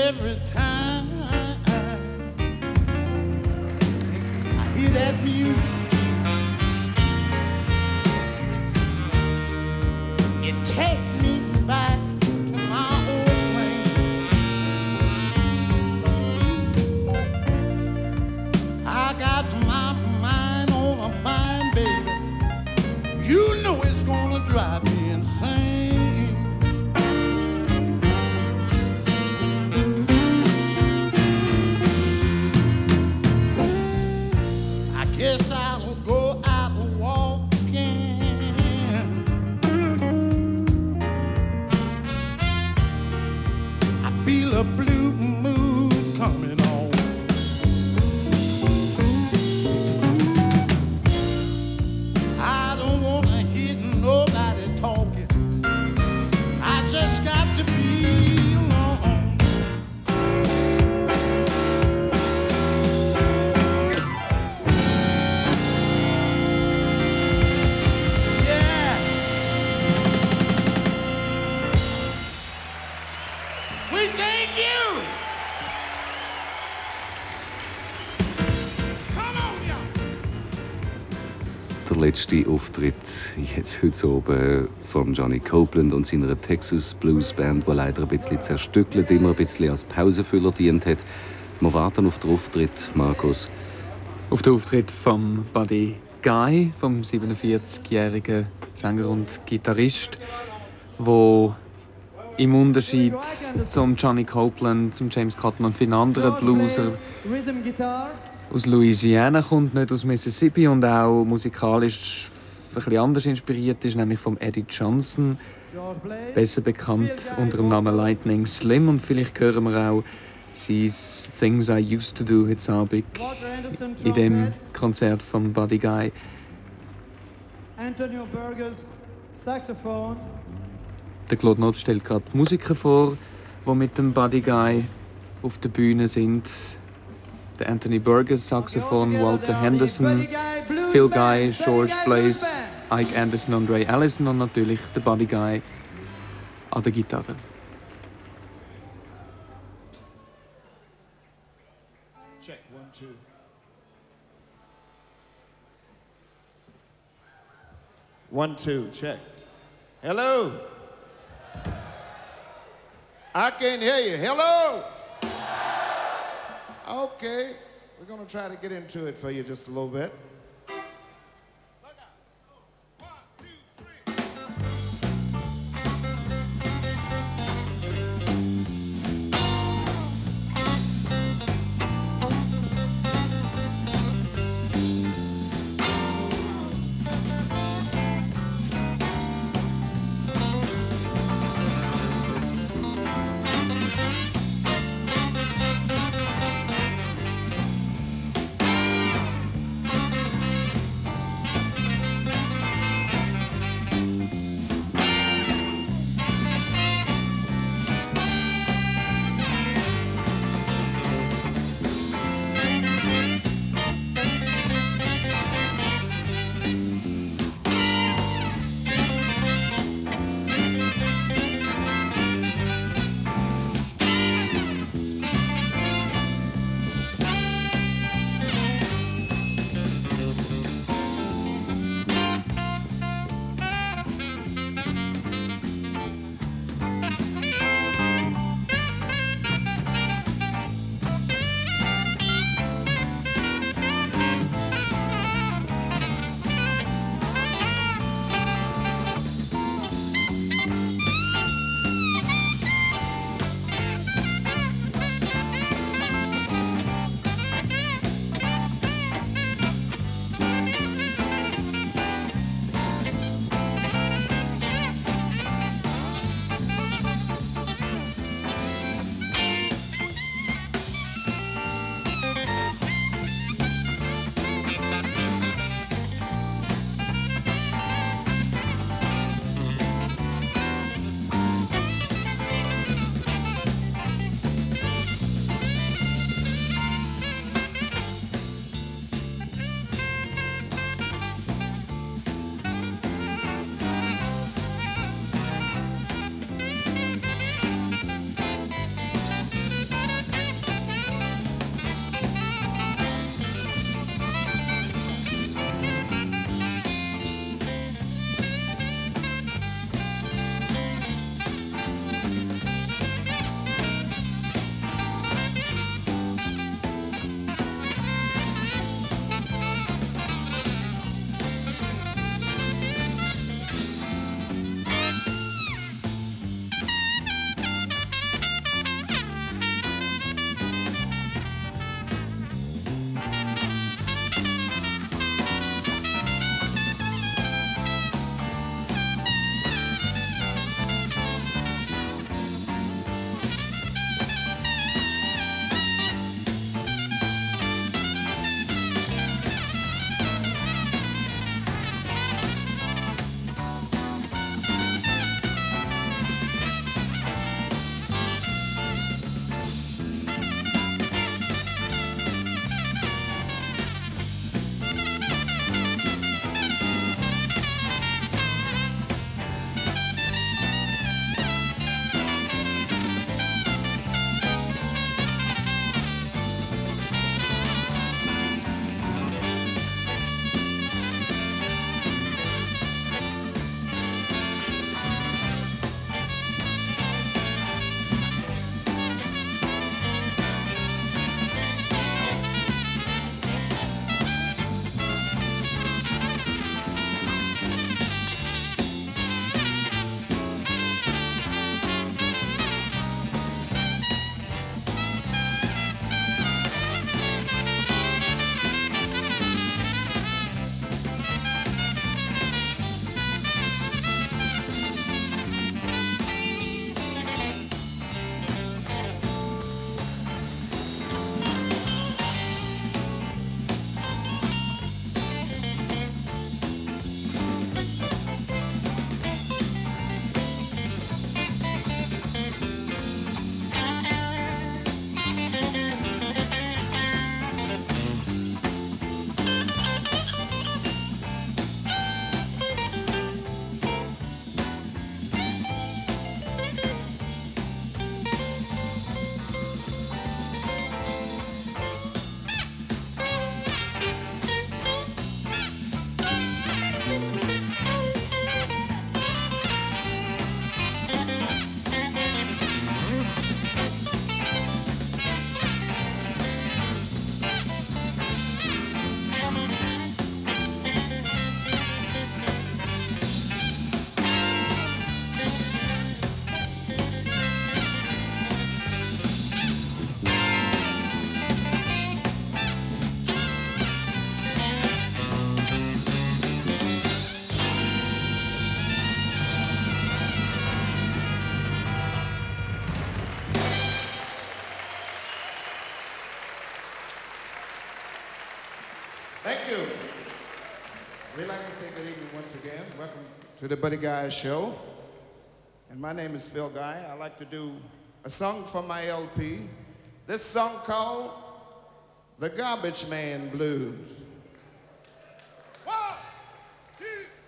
every time I hear that music, it takes me back to my old land. I got my mind on a fine baby. You know it's gonna drive me insane. I guess I'll go out walking. I feel a blue mood coming on. I don't wanna hear nobody talking. I just got to be alone. Yeah. We thank you. Come on, y'all. Der letzte Auftritt jetzt heute oben von Johnny Copeland und seiner Texas Blues Band, die leider ein bisschen zerstückelt, immer ein bisschen als Pausenfüller dient hat. Wir warten auf den Auftritt, Markus. Auf den Auftritt von Buddy Guy, vom siebenundvierzigjährigen Sänger und Gitarrist, der im Unterschied zum Johnny Copeland, zum James Cotton und vielen anderen Blueser Rhythm guitar. aus Louisiana kommt, nicht aus Mississippi, und auch musikalisch ein bisschen anders inspiriert ist, nämlich von Eddie Johnson, George Blaze. besser bekannt unter dem Namen Lightning Slim. Und vielleicht hören wir auch sein «Things I Used to Do» heute Abend Walter Anderson, in dem Trompet. Konzert von Buddy Guy. Antonio Burgess, Saxophone. Der Claude Nobs stellt gerade Musiker vor, die mit dem Buddy Guy auf der Bühne sind. Der Anthony Burgess, Saxophon, Walter Henderson, Phil Guy, George Blaze, Ike Anderson und Ray Allison und natürlich der Buddy Guy an der Gitarre. Check, one, two. One, two, check. Hello. I can't hear you. Hello. Okay, we're gonna try to get into it for you just a little bit. Thank you. We'd like to say good evening once again. Welcome to the Buddy Guy Show. And my name is Phil Guy. I like to do a song from my L P. This song called The Garbage Man Blues. One, two,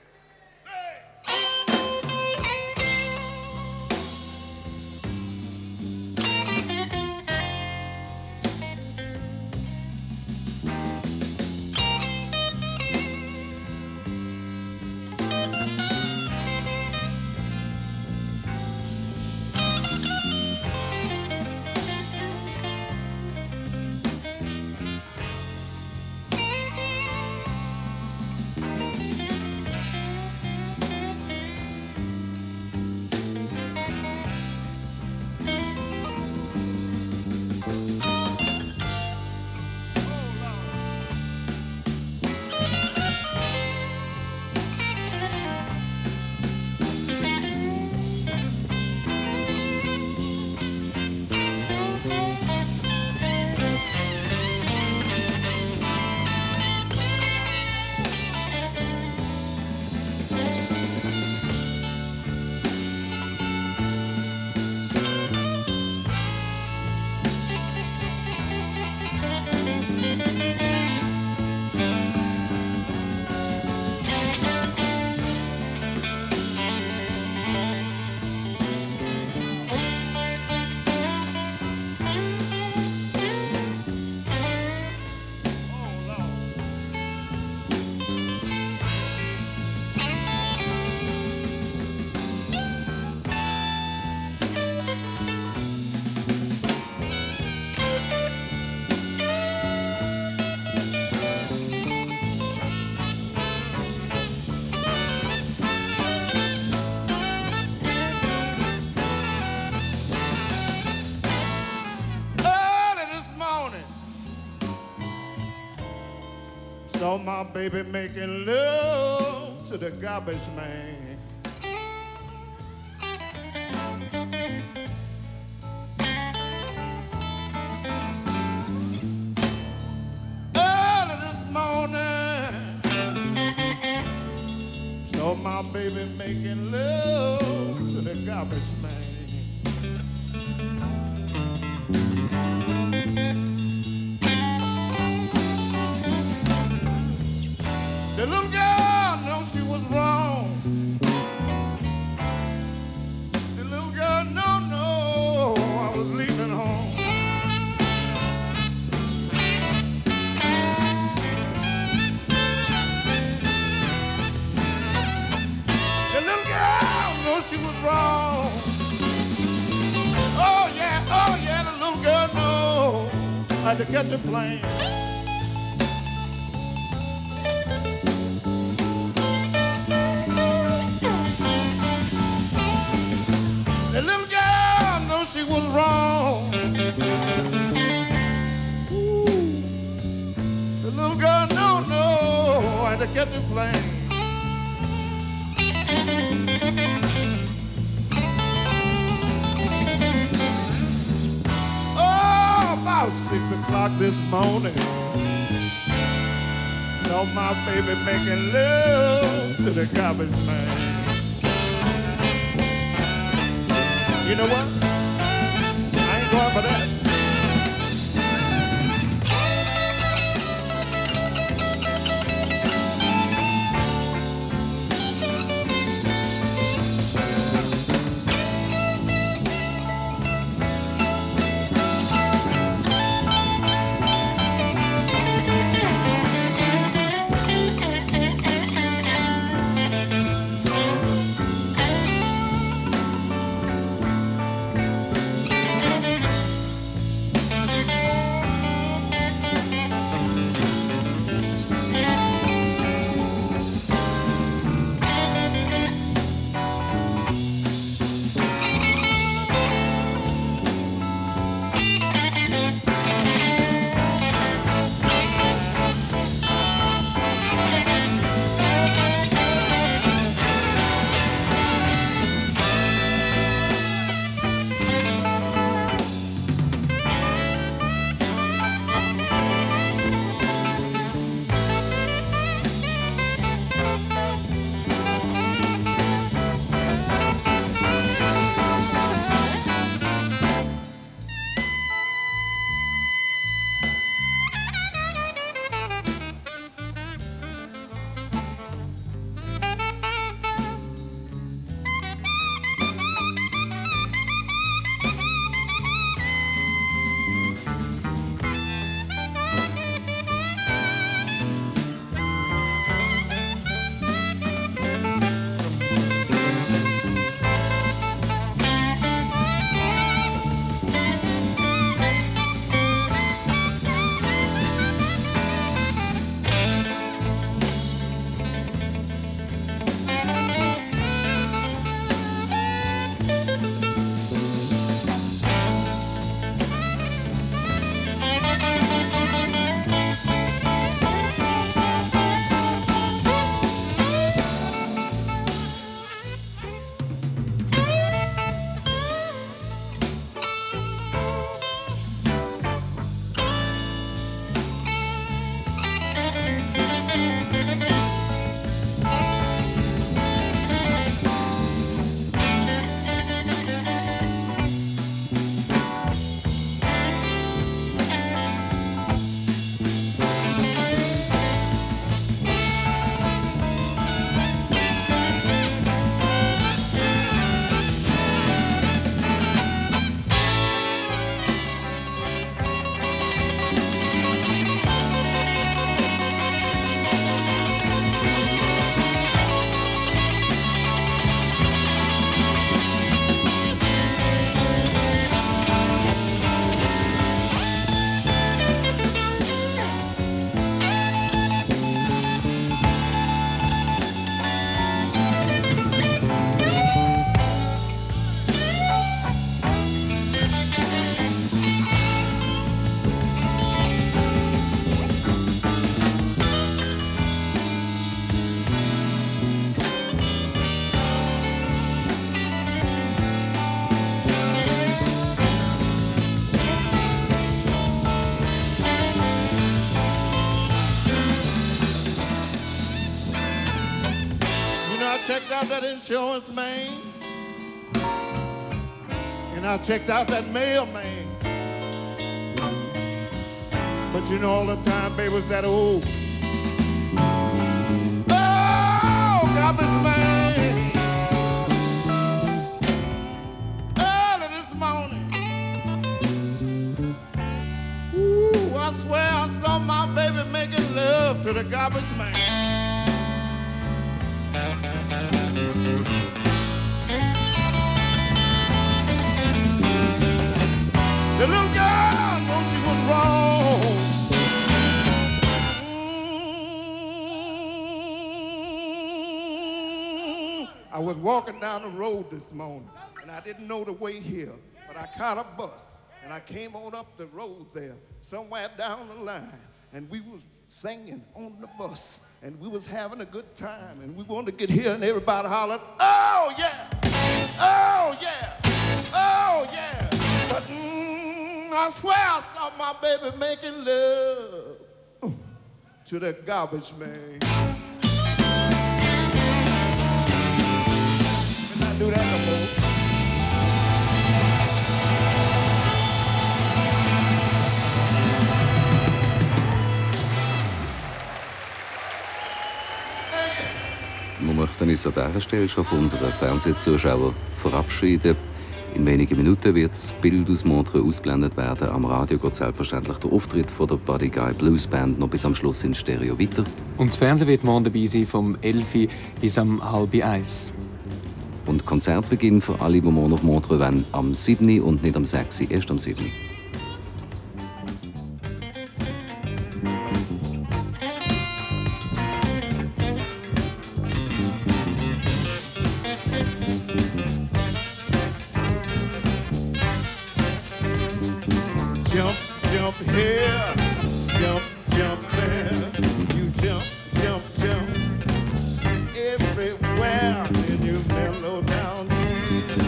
saw my baby making love to the garbage man. Early this morning, saw my baby making love to the garbage man. The little girl knew she was wrong. The little girl, no, no, I was leaving home. The little girl knew she was wrong. Oh yeah, oh yeah, the little girl knew I had to catch a plane. She was wrong. Ooh. The little girl, no, no, I had to catch a plane. Oh, about six o'clock this morning, saw my baby making love to the garbage man. You know what? Going for that. checked out that insurance man, and I checked out that mailman. But you know, all the time, baby, was that old, oh, garbage man. Early this morning, ooh, I swear I saw my baby making love to the garbage man. The little girl, know she was wrong. Mm. I was walking down the road this morning, and I didn't know the way here, but I caught a bus, and I came on up the road there, somewhere down the line, and we was singing on the bus, and we was having a good time, and we wanted to get here, and everybody hollered, oh yeah, oh yeah, oh yeah, but mm, I swear I saw my baby making love to the garbage man. Can I do that no more? Wir möchten uns an dieser Stelle schon von unseren Fernsehzuschauern verabschieden. In wenigen Minuten wird das Bild aus Montreux ausgeblendet werden. Am Radio geht selbstverständlich der Auftritt von der Buddy Guy Blues Band noch bis am Schluss in Stereo weiter. Und das Fernsehen wird morgen dabei sein, vom elf bis am halb eins. Und Konzertbeginn für alle, die morgen auf Montreux wollen, am sieben und nicht am sechs, erst am sieben. Jump, jump here, jump, jump there. You jump, jump, jump everywhere. And you mellow down easy,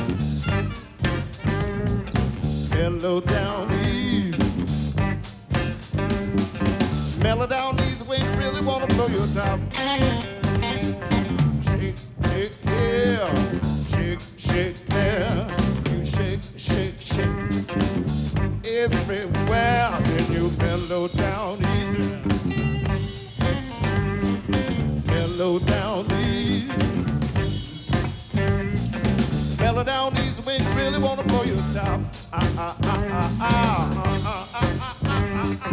mellow down easy, mellow down easy when you really wanna blow your top. Shake, shake here, shake, shake there. You shake, shake, shake everywhere, and you mellow down easy, mellow down easy, mellow down easy when you really want to blow your top. Ah, ah, ah, ah, ah, ah, ah, ah, ah, ah, ah.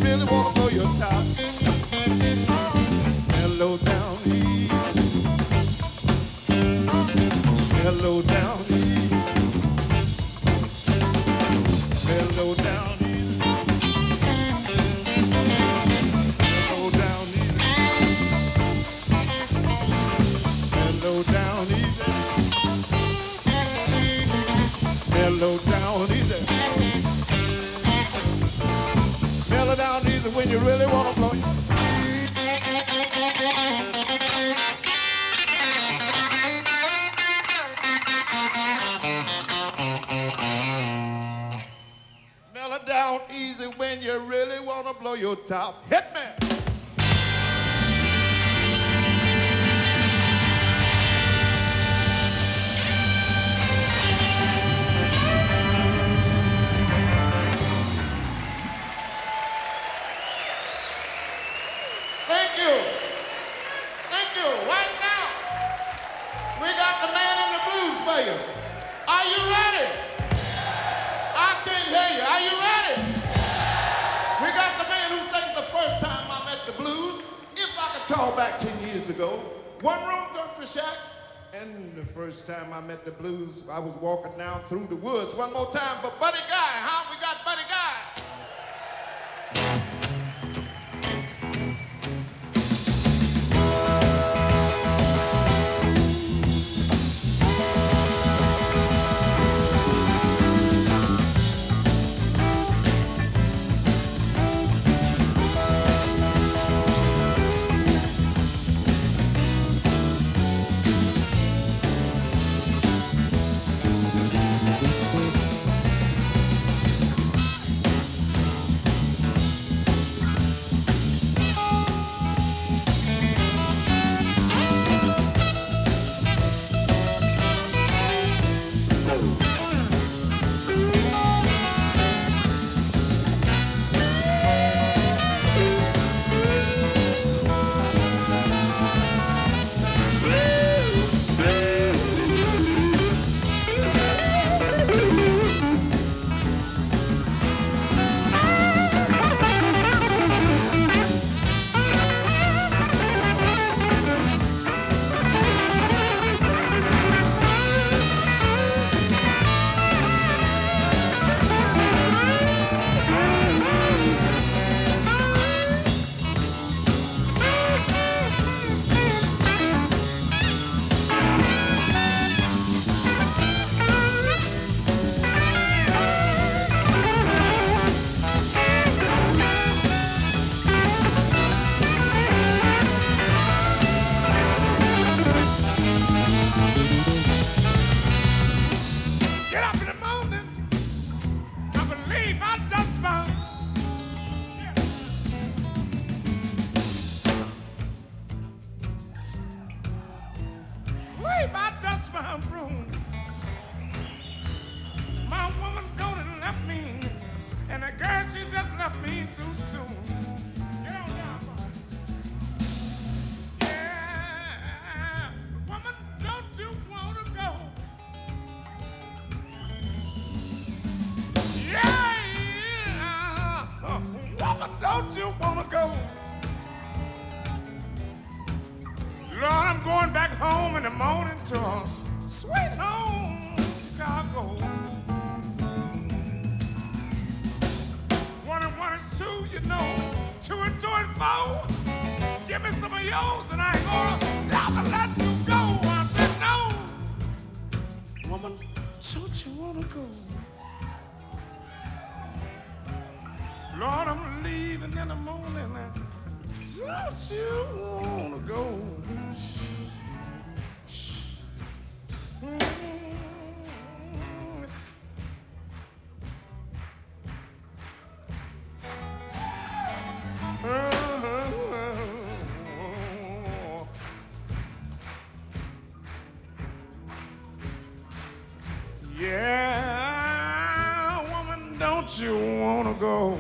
really want to blow your top. Mellow down easy. Mellow down easy. Mellow down easy. Mellow down easy. Mellow down easy. Mellow down easy. Mellow down easy when you really want to blow your down easy when you really want to blow your top. Hit me! Thank you. Thank you. Right now, we got the man in the blues for you. Are you ready? I can't hear you. Are you ready? We got the man who sang the first time I met the blues. If I could call back ten years ago, one room country shack. And the first time I met the blues, I was walking down through the woods. One more time for Buddy Guy, huh? We got Buddy Guy. Don't you wanna go? Lord, I'm going back home in the morning to a sweet home, Chicago. One and one is two, you know. Two and two and four. Give me some of yours and I ain't gonna never let you go. I said no. Woman, don't you wanna go? Lord, I'm leaving in the morning. Don't you wanna go? Yeah, woman, don't you wanna go?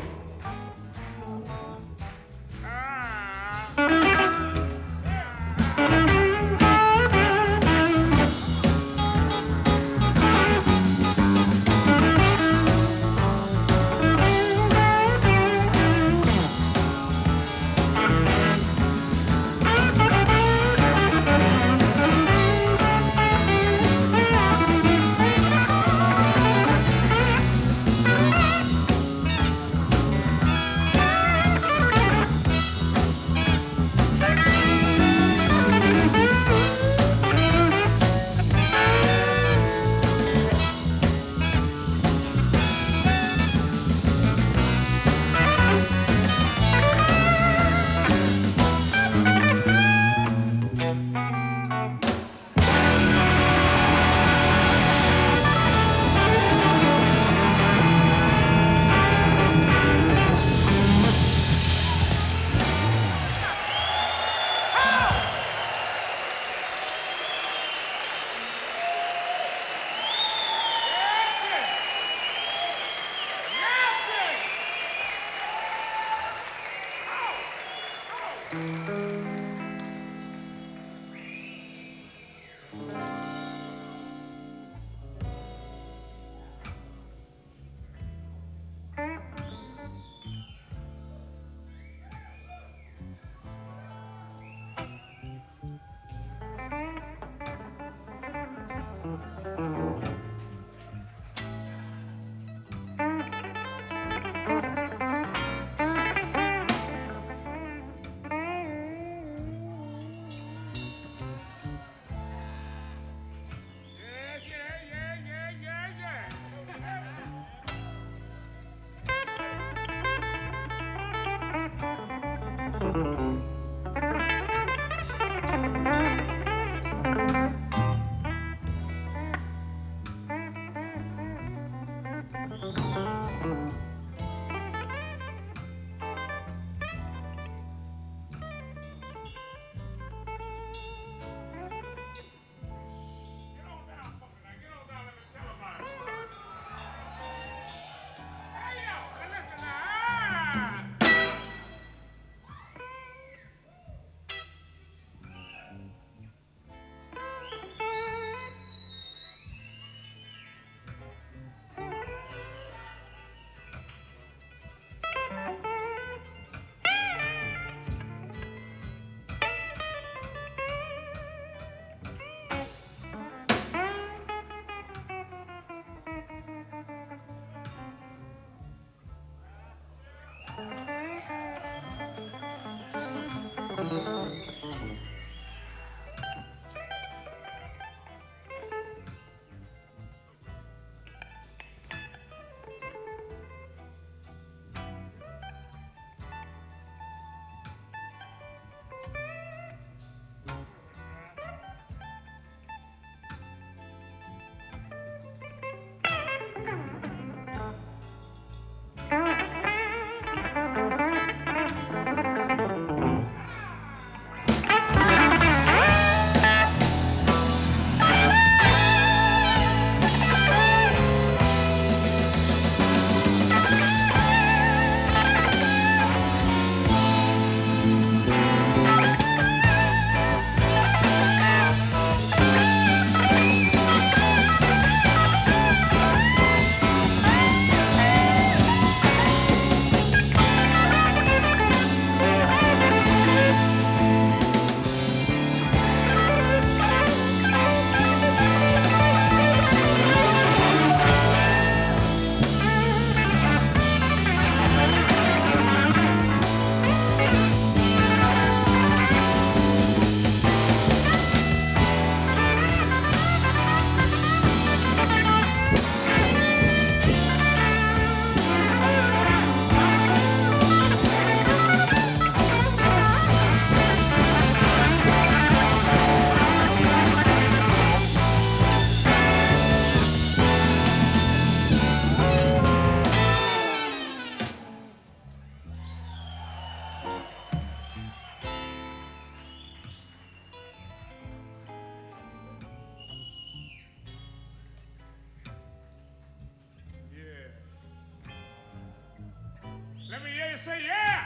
Let me hear you say yeah.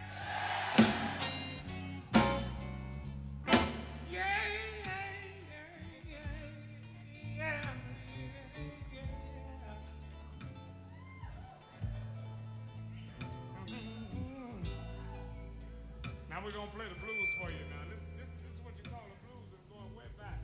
Yeah, yeah, yeah, yeah, yeah, yeah. Now we're gonna play the blues for you. Now this, this, this is what you call the blues. It's going way back.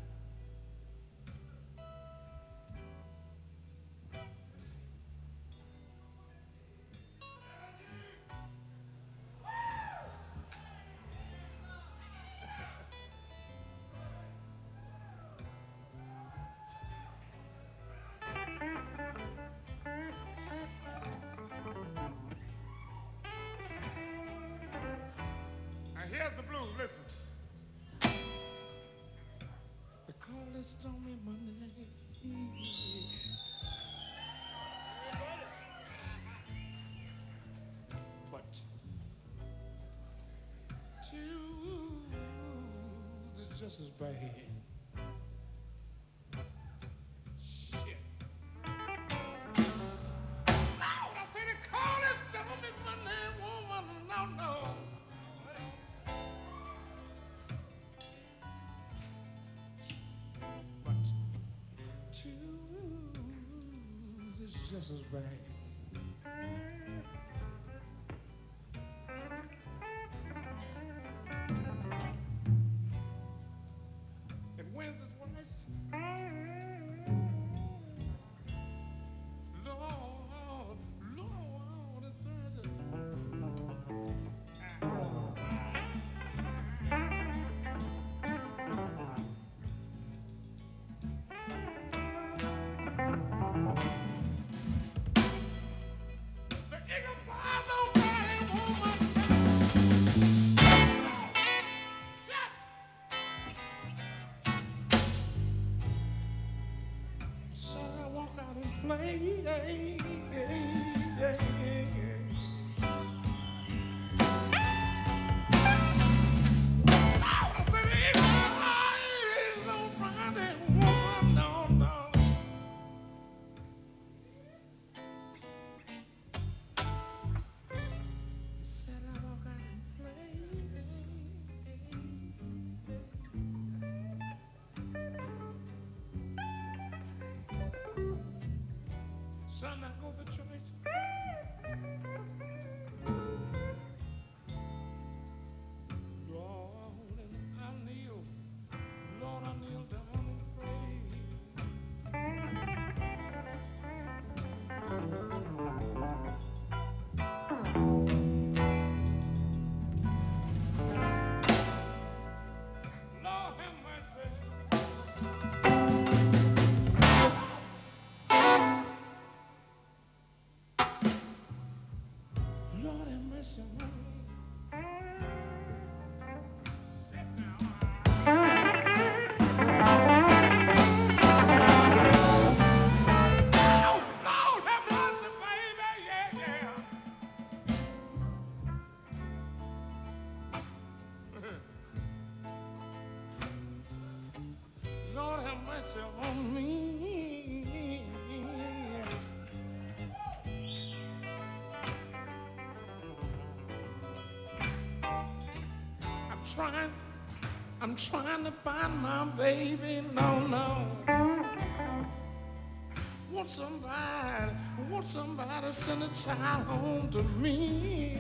Here's the blues, listen. The callers told me my name. But twos is just as bad. Shit. No, I said the callers told me my name, woman, no, no. just as bad. And when's it worse? Lord, Lord, it's Thursday. Son, I go to church. Lord, and I kneel. Lord, I kneel down and pray. Lord, have mercy. Lord have mercy on me. Oh, Lord have mercy, baby, yeah, yeah. Lord have mercy on me. Trying, I'm trying to find my baby, no, no. Want somebody, want somebody to send a child home to me.